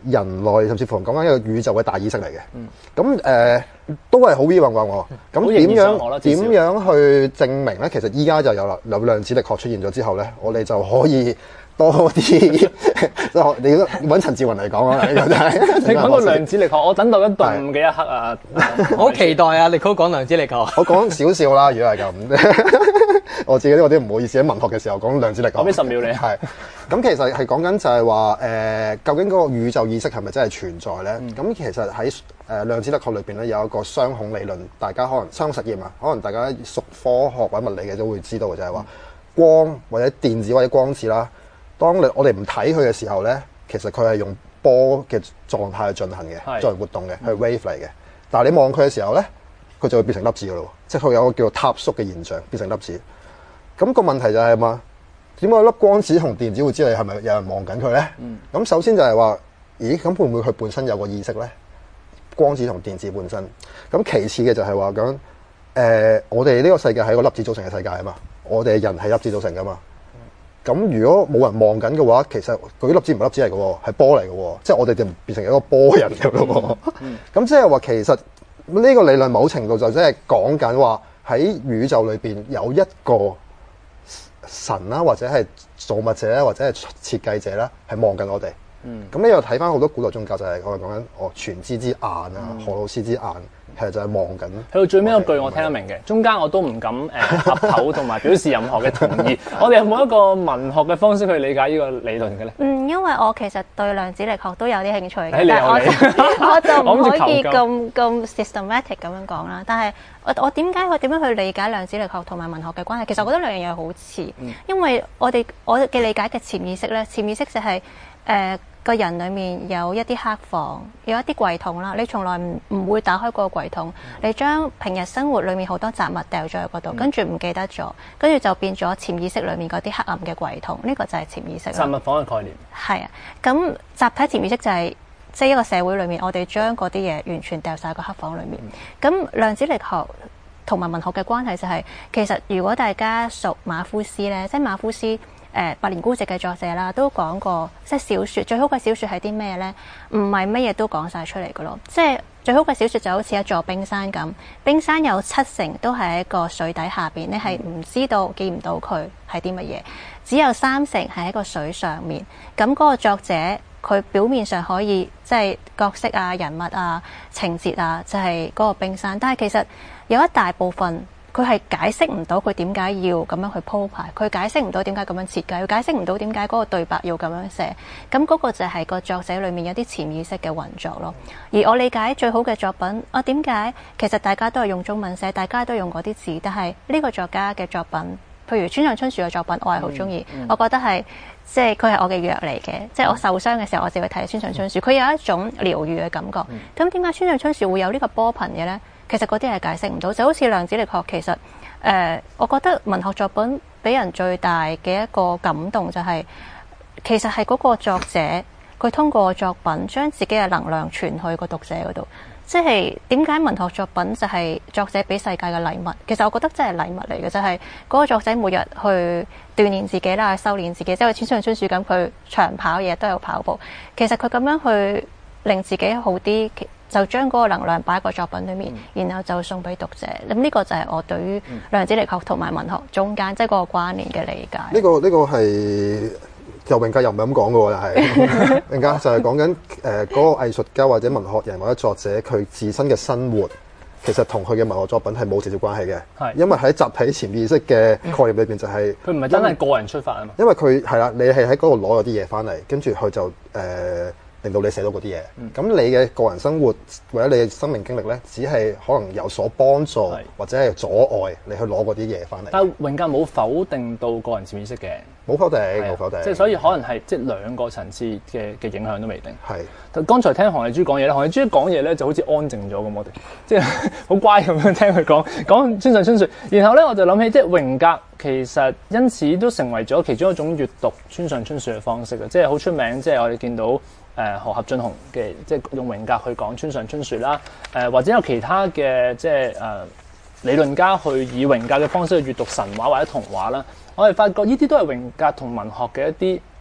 人類甚至乎講緊一個宇宙嘅大意識嚟嘅。咁誒、呃、都係好 V 混混喎。咁點樣點樣去證明咧？其實依家就有啦，有量子力學出現咗之後咧，我哋就可以多啲。你揾陳志雲嚟講啊，呢個真係。 你講到量子力學，我等到一頓嘅一刻啊！ 好期待啊！你好講量子力學。 我講少少啦，如果係咁。我自己都有啲唔好意思喺文學嘅時候講量子力學。 我俾十秒你。 係。咁其實係講緊就係話誒，究竟嗰個宇宙意識係咪真係存在咧？咁、嗯、其實喺誒、呃、量子力學裏邊咧有一個雙孔理論，大家可能雙孔實驗啊，可能大家熟科學或者物理嘅都會知道嘅，就係話光或者電子或者光子啦，當你我哋唔睇佢嘅時候咧，其實佢係用波嘅狀態去進行嘅，作為活動嘅，係 wave 嚟嘅。但係你望佢嘅時候咧，佢就會變成粒子噶咯，即係佢有一個叫做塌縮嘅現象，變成粒子。咁、那個問題就係嘛，點解粒光子同電子會知你係咪有人望緊佢咧？咁、嗯、首先就係話，咦，咁會唔會佢本身有個意識咧？光子同電子本身。咁其次嘅就係話咁，誒，我哋呢個世界係一個粒子組成嘅世界啊嘛，我哋人係粒子組成噶嘛。咁如果冇人望緊嘅話，其實嗰啲粒子唔係粒子嚟嘅喎，係波嚟嘅喎，即係我哋就變成一個波人嘅咯喎。咁即係話其實呢個理論某程度就即係講緊話喺宇宙裏邊有一個神啦，或者係造物者啦，或者係設計者啦，係望緊我哋。咁你又睇翻好多古代宗教就係我哋講緊哦，全知之眼啊，荷魯斯之眼。其實就係望緊。去到最尾嗰句我聽得明嘅，中間我都唔敢誒岌頭同埋表示任何嘅同意。我哋有冇一個文學嘅方式去理解呢個理論嘅咧？ 嗯，因為我其實對量子力學都有啲興趣嘅， 但係我我就唔可以咁咁 systematic 咁樣講啦。但係我我點解我點樣去理解量子力學同埋文學嘅關係？其實我覺得兩樣嘢好似，嗯、因為我哋我嘅理解嘅潛意識咧，潛意識就係、是、誒。呃個人裡面有一啲黑房，有一啲櫃桶啦。你從來唔唔會打開個櫃桶，你將平日生活裡面好多雜物掉咗去嗰度，跟住唔記得咗，跟住就變咗潛意識裡面嗰啲黑暗嘅櫃桶。呢、這個就係潛意識。 雜物房嘅概念。 係啊，咁集體潛意識就係即係一個社會裡面，我哋將嗰啲嘢完全掉晒個黑房裡面。咁、嗯、量子力學同埋文學嘅關係就係、是，其實如果大家熟馬夫斯咧，即係馬夫斯。誒《百年孤寂》嘅作者啦，都講過，即係小説最好嘅小説係啲咩呢？唔係乜嘢都講晒出嚟嘅咯。即係最好嘅小説就好似一座冰山咁，冰山有七成都係喺一個水底下邊，你係唔知道見唔到佢係啲乜嘢，只有三成係喺個水上面。咁嗰個作者佢表面上可以即係角色啊、人物啊、情節啊，就係嗰個冰山，但係其實有一大部分。佢係解釋唔到佢點解要咁樣去鋪排，佢解釋唔到點解咁樣設計，佢解釋唔到點解嗰個對白要咁樣寫。咁嗰個就係個作者裏面有啲潛意識嘅運作咯。而我理解最好嘅作品，我點解其實大家都係用中文寫，大家都用嗰啲字，但係呢個作家嘅作品，譬如村上春樹嘅作品，我係好中意。我覺得係即係佢係我嘅藥嚟嘅，即係我受傷嘅時候，我就會睇村上春樹。佢有一種療愈嘅感覺。咁點解村上春樹會有呢個波頻嘅呢？其實嗰啲係解釋唔到，就好似量子力學。其實誒、呃，我覺得文學作品俾人最大嘅一個感動就係、是，其實係嗰個作者佢通過作品將自己嘅能量傳去個讀者嗰度。即係點解文學作品就係作者俾世界嘅禮物？其實我覺得真係禮物嚟嘅，就係、是、嗰個作者每日去鍛鍊自己啦，去修練自己。即係村上春樹咁，佢長跑嘢都有跑步。其實佢咁樣去令自己好啲。就將嗰個能量擺喺個作品裏面，嗯、然後就送俾讀者。咁呢個就係我對於量子力學同埋文學中間即係嗰個關聯嘅理解。呢、 這個呢、這個係就榮格又唔係咁講嘅喎，又係榮格就係講緊誒嗰個藝術家或者文學人或者作者佢自身嘅生活，其實同佢嘅文學作品係冇直接關係嘅。係因為喺集體潛意識嘅概念裏邊就係佢唔係真係個人出發啊嘛。 因為佢係啦，你係喺嗰度攞咗啲嘢翻嚟，跟住佢就誒。呃令到你寫到嗰啲嘢，咁、嗯、你嘅個人生活或者你嘅生命經歷咧，只係可能有所幫助或者係阻礙你去攞嗰啲嘢翻嚟。 但係榮格冇否定到個人潛意識嘅， 冇否定，冇否定。 即係所以可能係即係兩個層次嘅嘅影響都未定。 係。 剛才聽韓麗珠講嘢咧，韓麗珠講嘢咧就好似安靜咗咁，我哋即係好乖咁樣聽佢講講村上春樹。然後咧我就諗起即係榮格其實因此都成為咗其中一種閱讀村上春樹嘅方式嘅，即係好出名。即係我哋見到。誒河合俊雄嘅即係用榮格去講村上春樹啦，誒、呃、或者有其他嘅即係誒、呃、理論家去以榮格嘅方式去閱讀神話或者童話啦，我哋發覺呢啲都係榮格同文學嘅一啲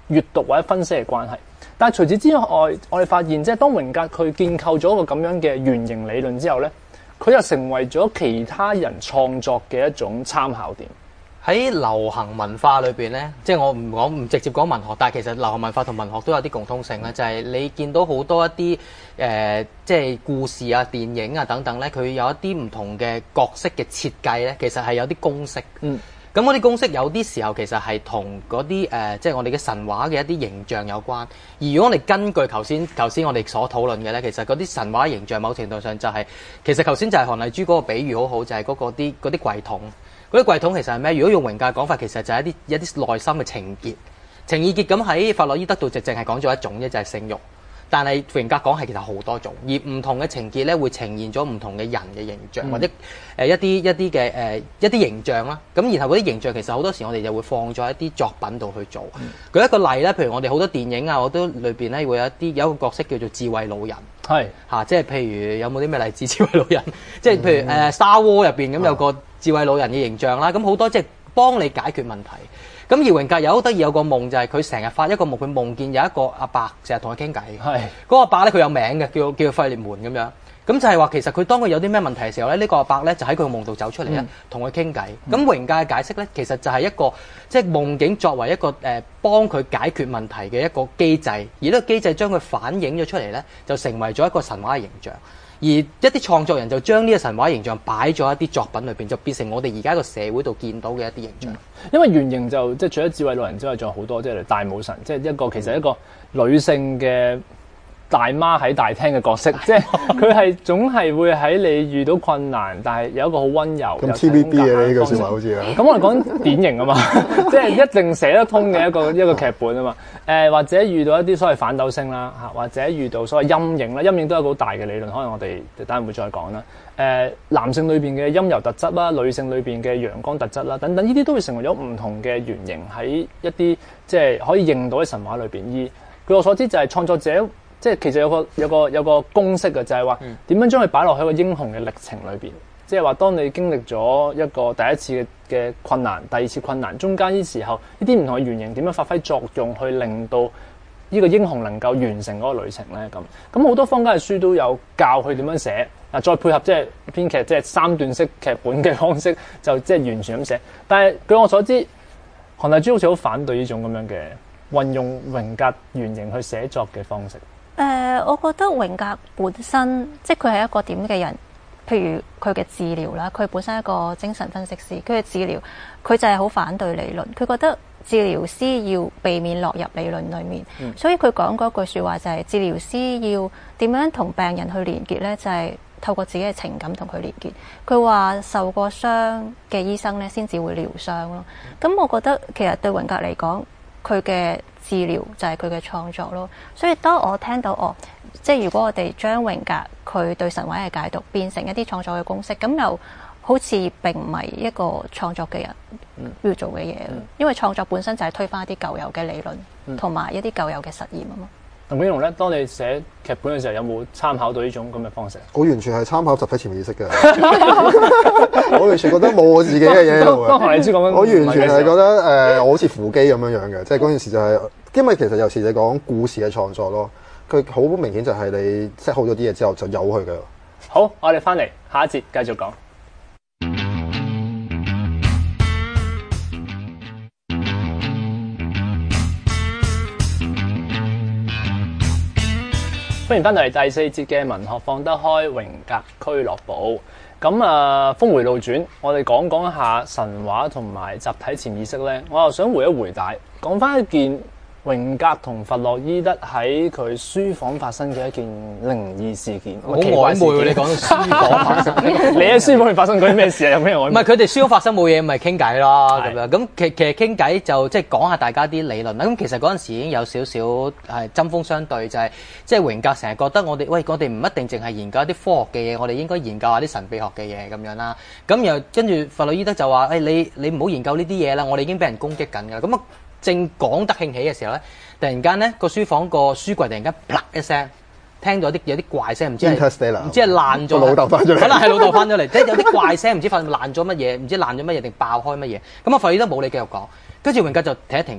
閱讀或者分析嘅關係。但係除此之外，我哋發現即係當榮格佢建構咗一個咁樣嘅原型理論之後咧，佢又成為咗其他人創作嘅一種參考點。 喺流行文化裏邊咧，即係我唔講唔直接講文學，但係其實流行文化同文學都有啲共通性咧，就係、是、你見到好多一啲誒、呃，即係故事啊、電影啊等等咧，佢有一啲唔同嘅角色嘅設計咧，其實係有啲公式。嗯。咁嗰啲公式有啲時候其實係同嗰啲誒，即係我哋嘅神話嘅一啲形象有關。而如果我哋根據頭先頭先我哋所討論嘅咧，其實嗰啲神話形象某程度上就係、是、其實頭先就係韓麗珠嗰個比喻好好，就係嗰個啲嗰啲櫃桶。嗰啲櫃桶其實係咩？如果用榮格講法，其實就係一啲一啲內心嘅情結。情意結咁喺弗洛伊德度就淨係講咗一種啫，就係、是、性慾。但係榮格講係其實好多種，而唔同嘅情結咧會呈現咗唔同嘅人嘅形象，嗯、或者誒一啲一啲嘅誒一啲形象啦。咁然後嗰啲形象其實好多時我哋就會放咗一啲作品度去做。嗯、舉一個例咧，譬如我哋好多電影啊，我都裏邊咧會有一啲有一個角色叫做智慧老人。係嚇、啊，即係譬如有冇啲咩例子？智慧老人，即係譬如誒、呃《Star Wars》入邊咁有個智慧老人嘅形象啦。咁好多即係幫你解決問題。咁而榮格有好得意有個夢，就係佢成日發一個夢，佢夢見有一個阿伯成日同佢傾偈。係嗰個阿伯咧，佢有名嘅，叫叫費列門咁樣。咁就係話其實佢當佢有啲咩問題嘅時候咧，呢、呢個阿伯咧就喺佢個夢度走出嚟咧，同佢傾偈。咁、嗯、榮格嘅解釋咧，其實就係一個即係夢境作為一個誒、呃、幫佢解決問題嘅一個機制，而呢個機制將佢反映咗出嚟咧，就成為咗一個神話嘅形象。而一啲創作人就將呢個神話形象擺咗一啲作品裏邊，就變成我哋而家個社會度見到嘅一啲形象。嗯、因為原型就即係除咗智慧老人之外，仲有好多即係大武神，即係一個其實一個女性嘅大媽喺大廳嘅角色，即係佢係總係會喺你遇到困難，但係有一個好溫柔。咁 T V B 嘅呢個説話好似啊。咁我哋講典型啊嘛，即係一定寫得通嘅一個一個劇本啊嘛。誒、呃、或者遇到一啲所謂反斗星啦嚇，或者遇到所謂陰影啦，陰影都係一個好大嘅理論，可能我哋等陣會再講啦。誒、呃、男性裏邊嘅陰柔特質啦，女性裏邊嘅陽光特質啦，等等呢啲都會成為咗唔同嘅原型喺一啲即係可以認到嘅神話裏邊。而據我所知就係創作者。即係其實有個有個有個公式嘅，就係話點樣將佢擺落喺個英雄嘅歷程裏邊。即係話，當你經歷咗一個第一次嘅嘅困難，第二次困難，中間啲時候，呢啲唔同嘅原型點樣發揮作用，去令到呢個英雄能夠完成嗰個旅程咧？咁咁好多坊間嘅書都有教佢點樣寫。嗱，再配合即係編劇即係三段式劇本嘅方式，就即係完全咁寫。但係據我所知，韓麗珠好似好反對呢種咁樣嘅運用榮格原型去寫作嘅方式。 誒、呃，我覺得榮格本身即係佢係一個點嘅人，譬如佢嘅治療啦，佢本身係一個精神分析師，佢嘅治療佢就係好反對理論，佢覺得治療師要避免落入理論裡面，嗯、所以佢講嗰句説話就係、是、治療師要點樣同病人去連結咧，就係、是、透過自己嘅情感同佢連結。佢話受過傷嘅醫生咧，先至會療傷咯。咁、嗯、我覺得其實對榮格嚟講，佢嘅治療就係佢嘅創作咯，所以當我聽到哦，即係如果我哋將榮格佢對神話嘅解讀變成一啲創作嘅公式，咁又好似並唔係一個創作嘅人要做嘅嘢，嗯、因為創作本身就係推翻一啲舊有嘅理論同埋、嗯、一啲舊有嘅實驗啊嘛。 鄧炳榮咧，當你寫劇本嘅時候，有冇參考到呢種咁嘅方式？ 我完全係參考集體潛意識嘅，我完全覺得冇我自己嘅嘢。 當韓麗珠講緊， 我完全係覺得誒、呃，我好似扶乩咁樣樣嘅，即係嗰件事就係、是，因為其實有時你講故事嘅創作咯，佢好明顯就係你 set 好咗啲嘢之後就由佢嘅。 好，我哋翻嚟下一節繼續講。歡迎翻到嚟第四節嘅文學放得開榮格俱樂部。咁啊，峰迴路轉，我哋講講一下神話同埋集體潛意識咧。我又想回一回帶，講翻一件榮格同弗洛伊德喺佢書房發生嘅一件靈異事件。 好曖昧喎！你講到書房發生， 你喺書房發生過啲咩事啊？有咩曖昧？ 唔係佢哋書房發生冇嘢，咪傾偈咯咁樣。咁其其實傾偈就即係講下大家啲理論啦。咁其實嗰陣時已經有少少係針鋒相對，就係即係榮格成日覺得我哋喂我哋唔一定淨係研究一啲科學嘅嘢，我哋應該研究下啲神秘學嘅嘢咁樣啦。咁又跟住弗洛伊德就話：誒、哎、你你唔好研究呢啲嘢啦，我哋已經俾人攻擊緊㗎啦。咁啊〜正講得興起嘅時候咧，突然間咧個書房個書櫃突然間啪一聲，聽到啲有啲怪聲，唔知係唔知係爛咗， 老豆翻咗嚟， 可能係老豆翻咗嚟，即係有啲怪聲，唔知發爛咗乜嘢，唔知爛咗乜嘢定爆開乜嘢。咁啊，弗洛伊德冇理繼續講，跟住榮格就停一停就話：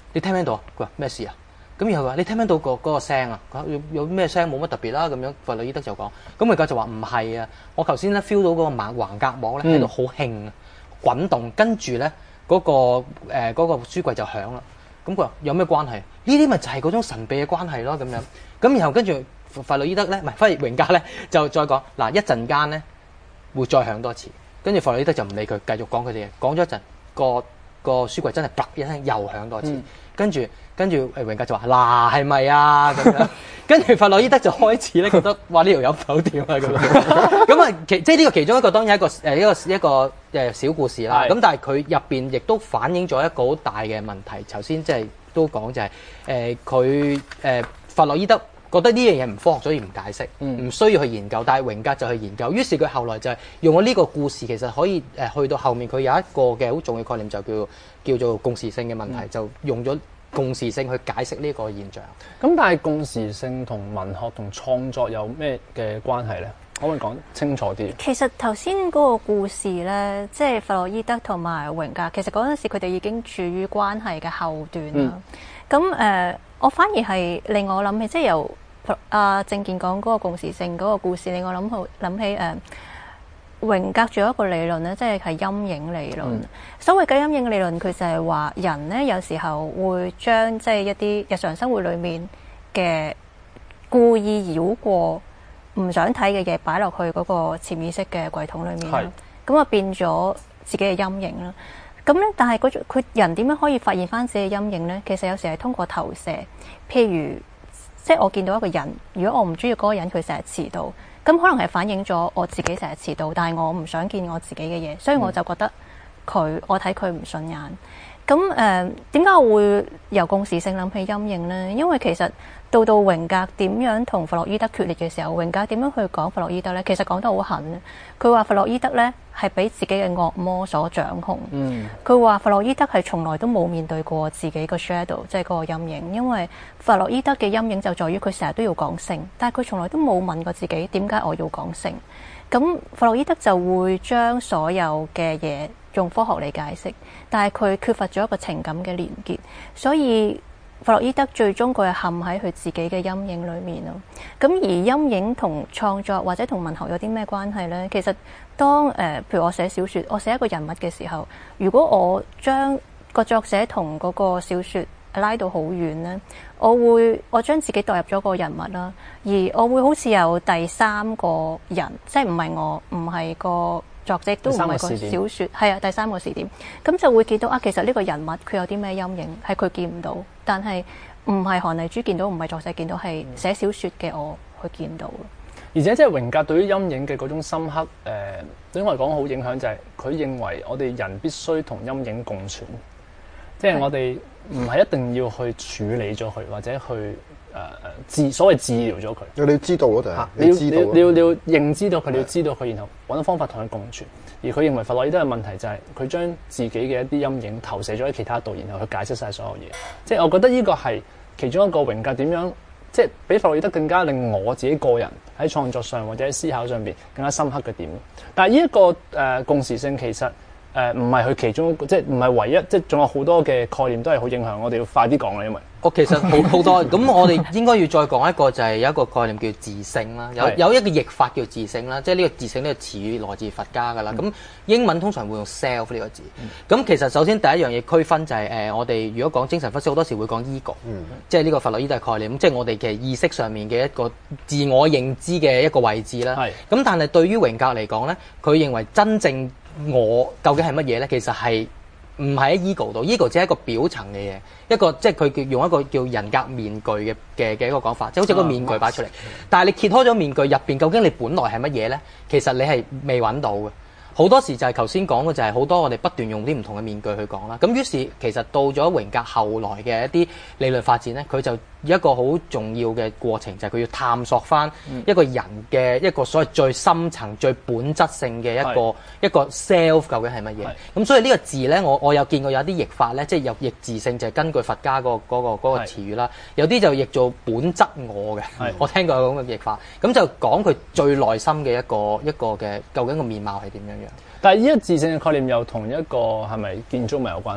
你聽唔聽到啊？佢話咩事啊？咁然後佢話你聽唔聽到、嗰個嗰、嗰個聲啊？有有咩聲冇乜特別啦咁樣。弗洛伊德就講，咁榮格就話唔係啊，我頭先咧 feel 到嗰個橫橫膈膜咧喺度好興啊，滾動，跟住咧嗰個誒嗰、呃嗰個書櫃就響啦。咁佢話有咩關係？呢啲咪就係嗰種神秘嘅關係咯咁樣。咁然後跟住弗洛伊德咧，唔係反而榮格咧就再講嗱，一陣間咧會再響多次。跟住弗洛伊德就唔理佢，繼續講佢哋嘢。講咗一陣，個個書櫃真係啪一聲又響多次。嗯、跟住跟住誒榮格就話嗱係咪啊咁樣？跟住弗洛伊德就開始咧覺得哇呢條友搞掂啊咁樣。咁啊其即係呢個其中一個當然係一個誒一個一個誒小故事啦。咁是但係佢入邊亦都反映咗一個好大嘅問題。頭先即係都講就係誒佢誒弗洛伊德覺得呢樣嘢唔科學，所以唔解釋，唔、嗯、需要去研究。但係榮格就去研究，於是佢後來就係用咗呢個故事，其實可以誒去到後面，佢有一個嘅好重要概念，就叫叫做共時性嘅問題，嗯、就用咗共時性去解釋呢個現象。 咁但係共時性同文學同創作有咩嘅關係咧？可唔可以講清楚啲？ 其實頭先嗰個故事咧，即係弗洛伊德同埋榮格，其實嗰陣時佢哋已經處於關係嘅後段啦。咁誒、嗯呃，我反而係令我諗起，即係由阿正健講嗰個共時性嗰個故事，令我諗好諗起誒、呃、榮格仲有一個理論咧，即係係陰影理論。嗯、所謂嘅陰影理論，佢就係話人咧有時候會將即係一啲日常生活裡面嘅故意繞過唔想睇嘅嘢擺落去嗰個潛意識嘅櫃桶裏面啦，咁啊是變咗自己嘅陰影啦。咁咧，但係嗰種佢人點樣可以發現翻自己嘅陰影咧？其實有時係通過投射，譬如即係我見到一個人，如果我唔中意嗰個人，佢成日遲到，咁可能係反映咗我自己成日遲到，但係我唔想見我自己嘅嘢，所以我就覺得佢我睇佢唔順眼。咁誒點解我會由共時性諗起陰影咧？因為其實到到榮格點樣同弗洛伊德決裂嘅時候，榮格點樣去講弗洛伊德咧？其實講得好狠。佢話弗洛伊德咧係俾自己嘅惡魔所掌控。佢話、嗯、弗洛伊德係從來都冇面對過自己個 shadow，即係嗰個陰影。因為弗洛伊德嘅陰影就在於佢成日都要講性，但係佢從來都冇問過自己點解我要講性。咁弗洛伊德就會將所有嘅嘢用科學嚟解釋，但係佢缺乏咗一個情感嘅連結，所以弗洛伊德最終佢係陷喺佢自己嘅陰影裏面咯。咁而陰影同創作或者同文學有啲咩關係呢？其實當誒、呃，譬如我寫小說，我寫一個人物嘅時候，如果我將個作者同嗰個小說拉到好遠呢，我會我將自己代入咗個人物啦，而我會好似有第三個人，即係唔係我，唔係個作者，都唔係個小說，係啊，第三個視點，咁就會見到啊，其實呢個人物佢有啲咩陰影係佢見唔到，但係唔係韓麗珠見到，唔係作者見到，係寫小說嘅我去見到。 而且即係榮格對於陰影嘅嗰種深刻，誒、呃、對我嚟講好影響就係佢認為我哋人必須同陰影共存，即係我哋唔係一定要去處理咗佢，或者去誒誒治所謂治療咗佢。你要知道咯，就係你要你要你要你要認知到佢，你要知道佢，然後揾到方法同佢共存。而佢認為弗洛伊德嘅問題就係佢將自己嘅一啲陰影投射咗喺其他度，然後去解釋晒所有嘢。即係我覺得呢個係其中一個榮格點樣，即係比弗洛伊德更加令我自己個人喺創作上或者喺思考上邊更加深刻嘅點。但係呢一個誒、呃、共時性其實誒唔係佢其中，即係唔係唯一，即係仲有好多嘅概念都係好影響。我哋要快啲講啦，因為我其實好好多咁，我哋應該要再講一個就係有一個概念叫自性啦，有有一個譯法叫自性啦，即係呢個自性呢個詞語來自佛家噶啦。咁、嗯、英文通常會用 self 呢個字。咁、嗯、其實首先第一樣嘢區分就係、是、誒、呃，我哋如果講精神分析，好多時會講 ego，、嗯、即係呢個弗洛伊德概念，即係我哋嘅意識上面嘅一個自我認知嘅一個位置啦。咁是但係對於榮格嚟講咧，佢認為真正我究竟係乜嘢咧？其實係唔係喺 ego 度 ，ego 只係一個表層嘅嘢，一個即係佢叫用一個叫人格面具嘅嘅嘅一個講法，即係好似個面具擺出嚟。但係你揭開咗面具入邊，究竟你本來係乜嘢咧？其實你係未揾到嘅。好多時就係頭先講嘅，就係好多我哋不斷用啲唔同嘅面具去講啦。咁於是其實到咗榮格後來嘅一啲理論發展咧，佢就一個好重要嘅過程，就係、是、佢要探索翻一個人嘅一個所謂最深層、最本質性嘅一個是一個 self 究竟係乜嘢？咁是所以呢個字咧，我我有見過有啲譯法咧，即係有譯自性，就係根據佛家、嗰個嗰、嗰個嗰、嗰個詞語啦。是有啲就譯做本質我嘅，是我聽過有咁嘅譯法。咁就講佢最內心嘅一個一個嘅究竟個面貌係點樣樣。 但係呢個自性嘅概念又同一個係咪建築物有關係㗎？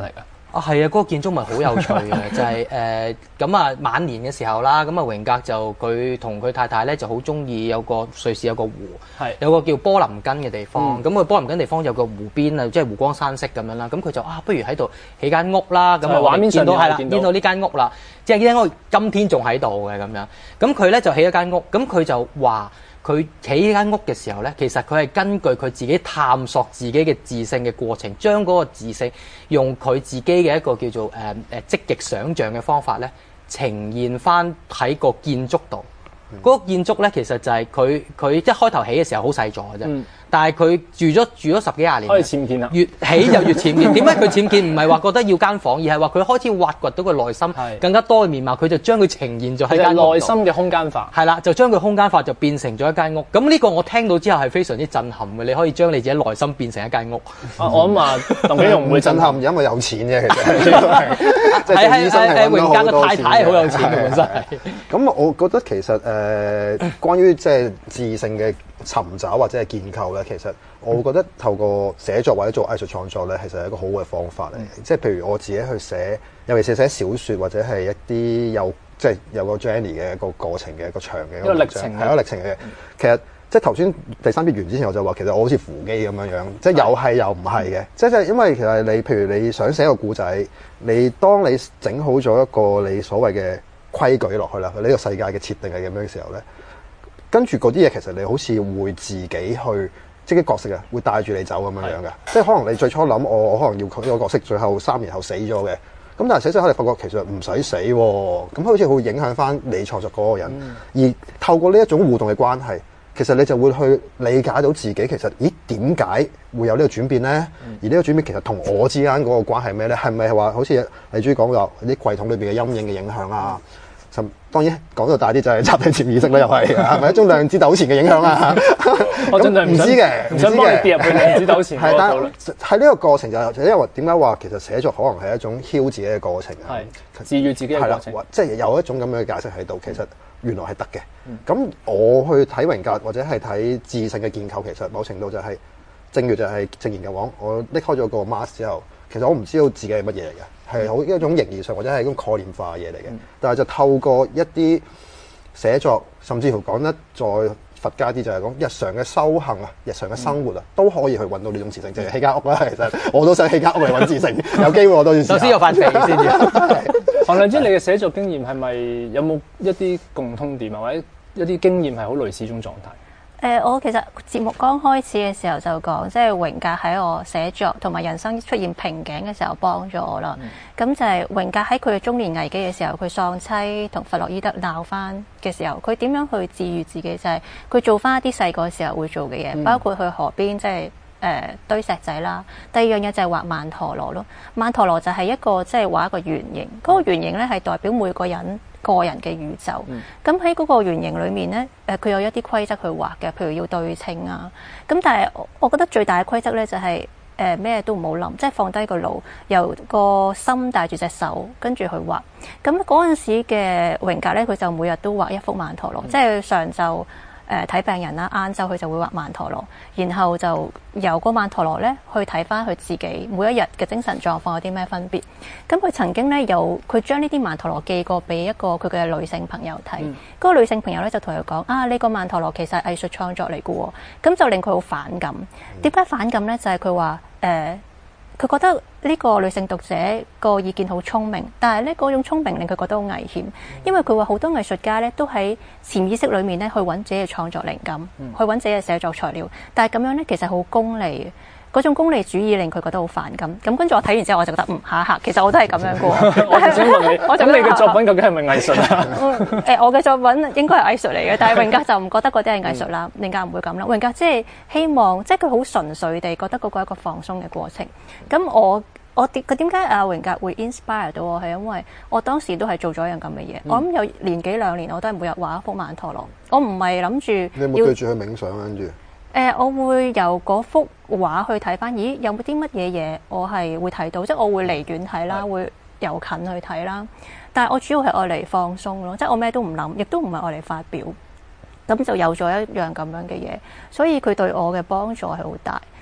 啊，係啊，嗰、那個建築物好有趣嘅，就係誒咁啊晚年嘅時候啦，咁啊榮格就佢同佢太太咧就好中意有個瑞士有個湖， 係有個叫波林根嘅地方，咁佢、 嗯、 波林根地方有個湖邊啊，即係湖光山色咁樣啦，咁佢就啊不如喺度起間屋啦，咁啊畫面上見到係啦， 見見到呢間屋啦，即係呢間屋今天仲喺度嘅咁樣，咁佢咧就起一間屋，咁佢就話。佢起呢間屋嘅時候咧，其實佢係根據佢自己探索自己嘅自性嘅過程，將嗰個自性用佢自己嘅一個叫做誒誒、呃、積極想像嘅方法咧，呈現翻喺個建築度。嗰、嗯、個建築咧，其實就係佢佢一開頭起嘅時候好細座嘅啫，嗯、但係佢住咗住咗十幾廿年， 可以僭建啦， 越起就越僭建。點解佢僭建？唔係話覺得要間房，而係話佢開始挖掘到個內心更加多嘅面貌，佢就將佢呈現咗喺間屋。 內心嘅空間化係啦，就將佢空間化就變成咗一間屋。咁呢個我聽到之後係非常之震撼嘅。你可以將你自己內心變成一間屋。 啊、我諗啊，鄧景容唔會震撼， 因為有錢嘅其實。 係係係榮格嘅太太係好有錢嘅本身係。 咁我覺得其實誒。呃關於即係自性嘅尋找或者係建構咧，其實我會覺得透過寫作或者做藝術創作咧，其實係一個好嘅方法嚟。嗯、即係譬如我自己去寫，尤其是寫小説或者係一啲有即係有個 journey 嘅一個過程嘅一個長嘅一個歷程， 係一個歷程嘅。嗯、其實即係頭先第三篇完之前，我就話其實我好似扶乩咁樣樣，即係又係又唔係嘅。即係因為其實你譬如你想寫個故仔，你當你整好咗一個你所謂嘅規矩落去啦，呢、呢個世界嘅設定係咁樣嘅時候咧。跟住嗰啲嘢，其實你好似會自己去，即係啲角色啊，會帶住你走咁樣樣嘅。的即係可能你最初諗我，我可能要佢呢個角色，最後三年後死咗嘅。咁但係寫寫下，你發覺其實唔使死喎。咁好似會影響翻你創作嗰個人。嗯、而透過呢一種互動嘅關係，其實你就會去理解到自己其實，咦點解會有呢個轉變咧？嗯、而呢個轉變其實同我之間嗰個關係咩咧？係咪係話好似你中意講話啲櫃桶裏邊嘅陰影嘅影響啊？甚當然講到大啲就係集體潛意識啦，又係係咪一種量子糾纏嘅影響啊？ 我盡量唔知嘅， 唔想幫你跌入去量子糾纏嗰度咧。 喺呢個過程就係因為點解話其實寫作可能係一種 heal 自己嘅過程啊？ 係治愈自己嘅過程， 即係有一種咁樣嘅解釋喺度。其實原來係得嘅。咁、嗯、我去睇榮格或者係睇自性嘅建構，其實某程度就係、是、正如就係正言嘅講，我拎開咗個 mask 之後，其實我唔知道自己係乜嘢嚟嘅。係好一種形而上或者係一種概念化嘅嘢嚟嘅，嗯、但係就透過一啲寫作，甚至乎講得再佛家啲，就係講日常嘅修行啊、日常嘅生活啊，嗯、都可以去揾到呢種自性。就係起間屋啦，其實我都想起間屋嚟揾自性，有機會我都要。首先有塊地先至。黃亮之，你嘅寫作經驗係咪有冇一啲共通點啊，或者一啲經驗係好類似呢種狀態？ 誒、呃，我其實節目剛開始嘅時候就講，即係榮格喺我寫作同埋人生出現瓶頸嘅時候幫咗我啦。咁、嗯、就係榮格喺佢嘅中年危機嘅時候，佢喪妻同弗洛伊德鬧翻嘅時候，佢點樣去治愈自己？就係、是、佢做翻一啲細個時候會做嘅嘢，嗯、包括去河邊即係誒堆石仔啦。第二樣嘢就係畫曼陀羅咯。曼陀羅就係一個即係畫一個圓形，嗰、那個圓形咧係代表每個人個人嘅宇宙，咁喺嗰個圓形裏面咧，誒佢有一啲規則去畫嘅，譬如要對稱啊。咁但係我覺得最大嘅規則咧就係誒咩都唔好諗，即係放低個腦，由個心帶住隻手跟住去畫。咁嗰陣時嘅榮格咧，佢就每日都畫一幅曼陀羅，嗯、即係上晝誒睇病人啦，晏晝佢就會畫曼陀羅，然後就由個曼陀羅咧去睇翻佢自己每一日嘅精神狀況有啲咩分別。咁佢曾經咧有佢將呢啲曼陀羅寄過俾一個佢嘅女性朋友睇，嗰、嗯、個女性朋友咧就同佢講：啊，呢個曼陀羅其實係藝術創作嚟嘅喎。咁就令佢好反感。點解反感咧？就係佢話誒。呃佢覺得呢個女性讀者個意見好聰明，但係咧嗰種聰明令佢覺得好危險，因為佢話好多藝術家咧都喺潛意識裏面咧去揾自己嘅創作靈感，嗯、去揾自己嘅寫作材料，但係咁樣咧其實好功利嘅，嗰種功利主義令佢覺得好反感。咁跟住我睇完之後我就覺得嗯下下，其實我都係咁樣嘅。 我就想問你，咁你嘅作品究竟係咪藝術啊？ 誒、呃，我嘅作品應該係藝術嚟嘅，但係榮格就唔覺得嗰啲係藝術啦，榮格唔會咁啦。榮格即係希望，即係佢好純粹地覺得嗰個係一個放鬆嘅過程。咁我我點佢點解阿榮格會 inspire 到我？係因為我當時都係做咗一樣咁嘅嘢。嗯、我諗有年幾兩年，我都係每日畫一幅曼陀羅。我唔係諗住你有冇對住佢冥想跟住？ 誒、呃，我會由嗰幅畫去睇翻，咦，有冇啲乜嘢嘢我係會睇到？即係我會離遠睇啦，的會由近去睇啦。但係我主要係愛嚟放鬆咯，即係我咩都唔諗，亦都唔係愛嚟發表。咁就有咗一樣咁樣嘅嘢，所以佢對我嘅幫助係好大。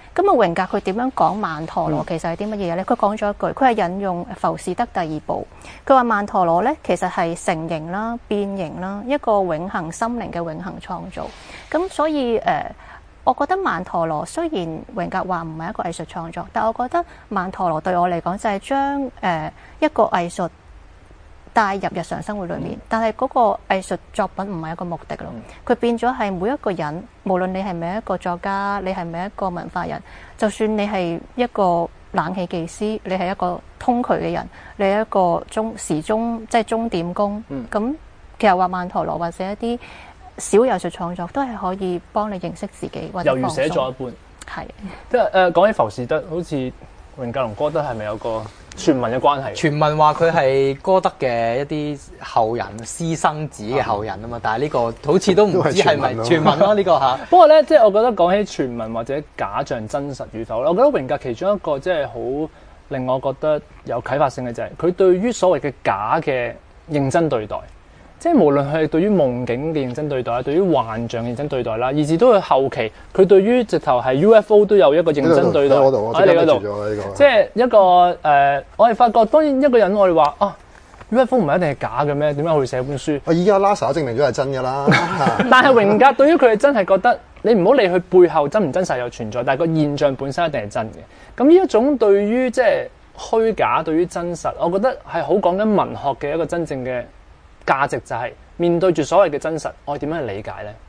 咁啊，榮格佢點樣講曼陀羅其實係啲乜嘢咧？佢講咗一句，佢係引用浮士德第二部，佢話曼陀羅咧其實係成形啦、變形啦，一個永恆心靈嘅永恆創造。咁所以誒、呃，我覺得曼陀羅雖然榮格話唔係一個藝術創作，但我覺得曼陀羅對我嚟講就係將誒一個藝術帶入日常生活裏面，但係嗰個藝術作品唔係一個目的咯，佢變咗係每一個人，無論你係咪一個作家，你係咪一個文化人，就算你係一個冷氣技師，你係一個通渠嘅人，你係一個鐘時鐘即係鐘點工，咁、嗯、其實話曼陀羅或者一啲小藝術創作都係可以幫你認識自己或者猶如寫咗一半， 係即係誒講起浮士德，好似榮格同歌德係咪有個傳聞嘅關係？ 傳聞話佢係歌德嘅一啲後人、私生子嘅後人啊嘛，嗯、但係呢個好似都唔知係咪傳聞咯呢個嚇。 不過咧，即係我覺得講起傳聞或者假象真實與否，我覺得榮格其中一個即係好令我覺得有啟發性嘅就係佢對於所謂嘅假嘅認真對待。即係無論係對於夢境嘅認真對待，對於幻象嘅認真對待啦，以至到佢後期，佢對於直頭係 U F O 都有一個認真對待喺你嗰度。即係一個誒、呃，我哋發覺當然一個人我哋話啊 ，U F O 唔係一定係假嘅咩？點解會寫本書？ 我依家 NASA 證明咗係真㗎啦。 但係榮格對於佢係真係覺得，你唔好理佢背後真唔真實有存在，但係個現象本身一定係真嘅。咁呢一種對於即係虛假，對於真實，我覺得係好講緊文學嘅一個真正嘅價值，就係面對住所謂嘅真實，我哋點樣去理解呢？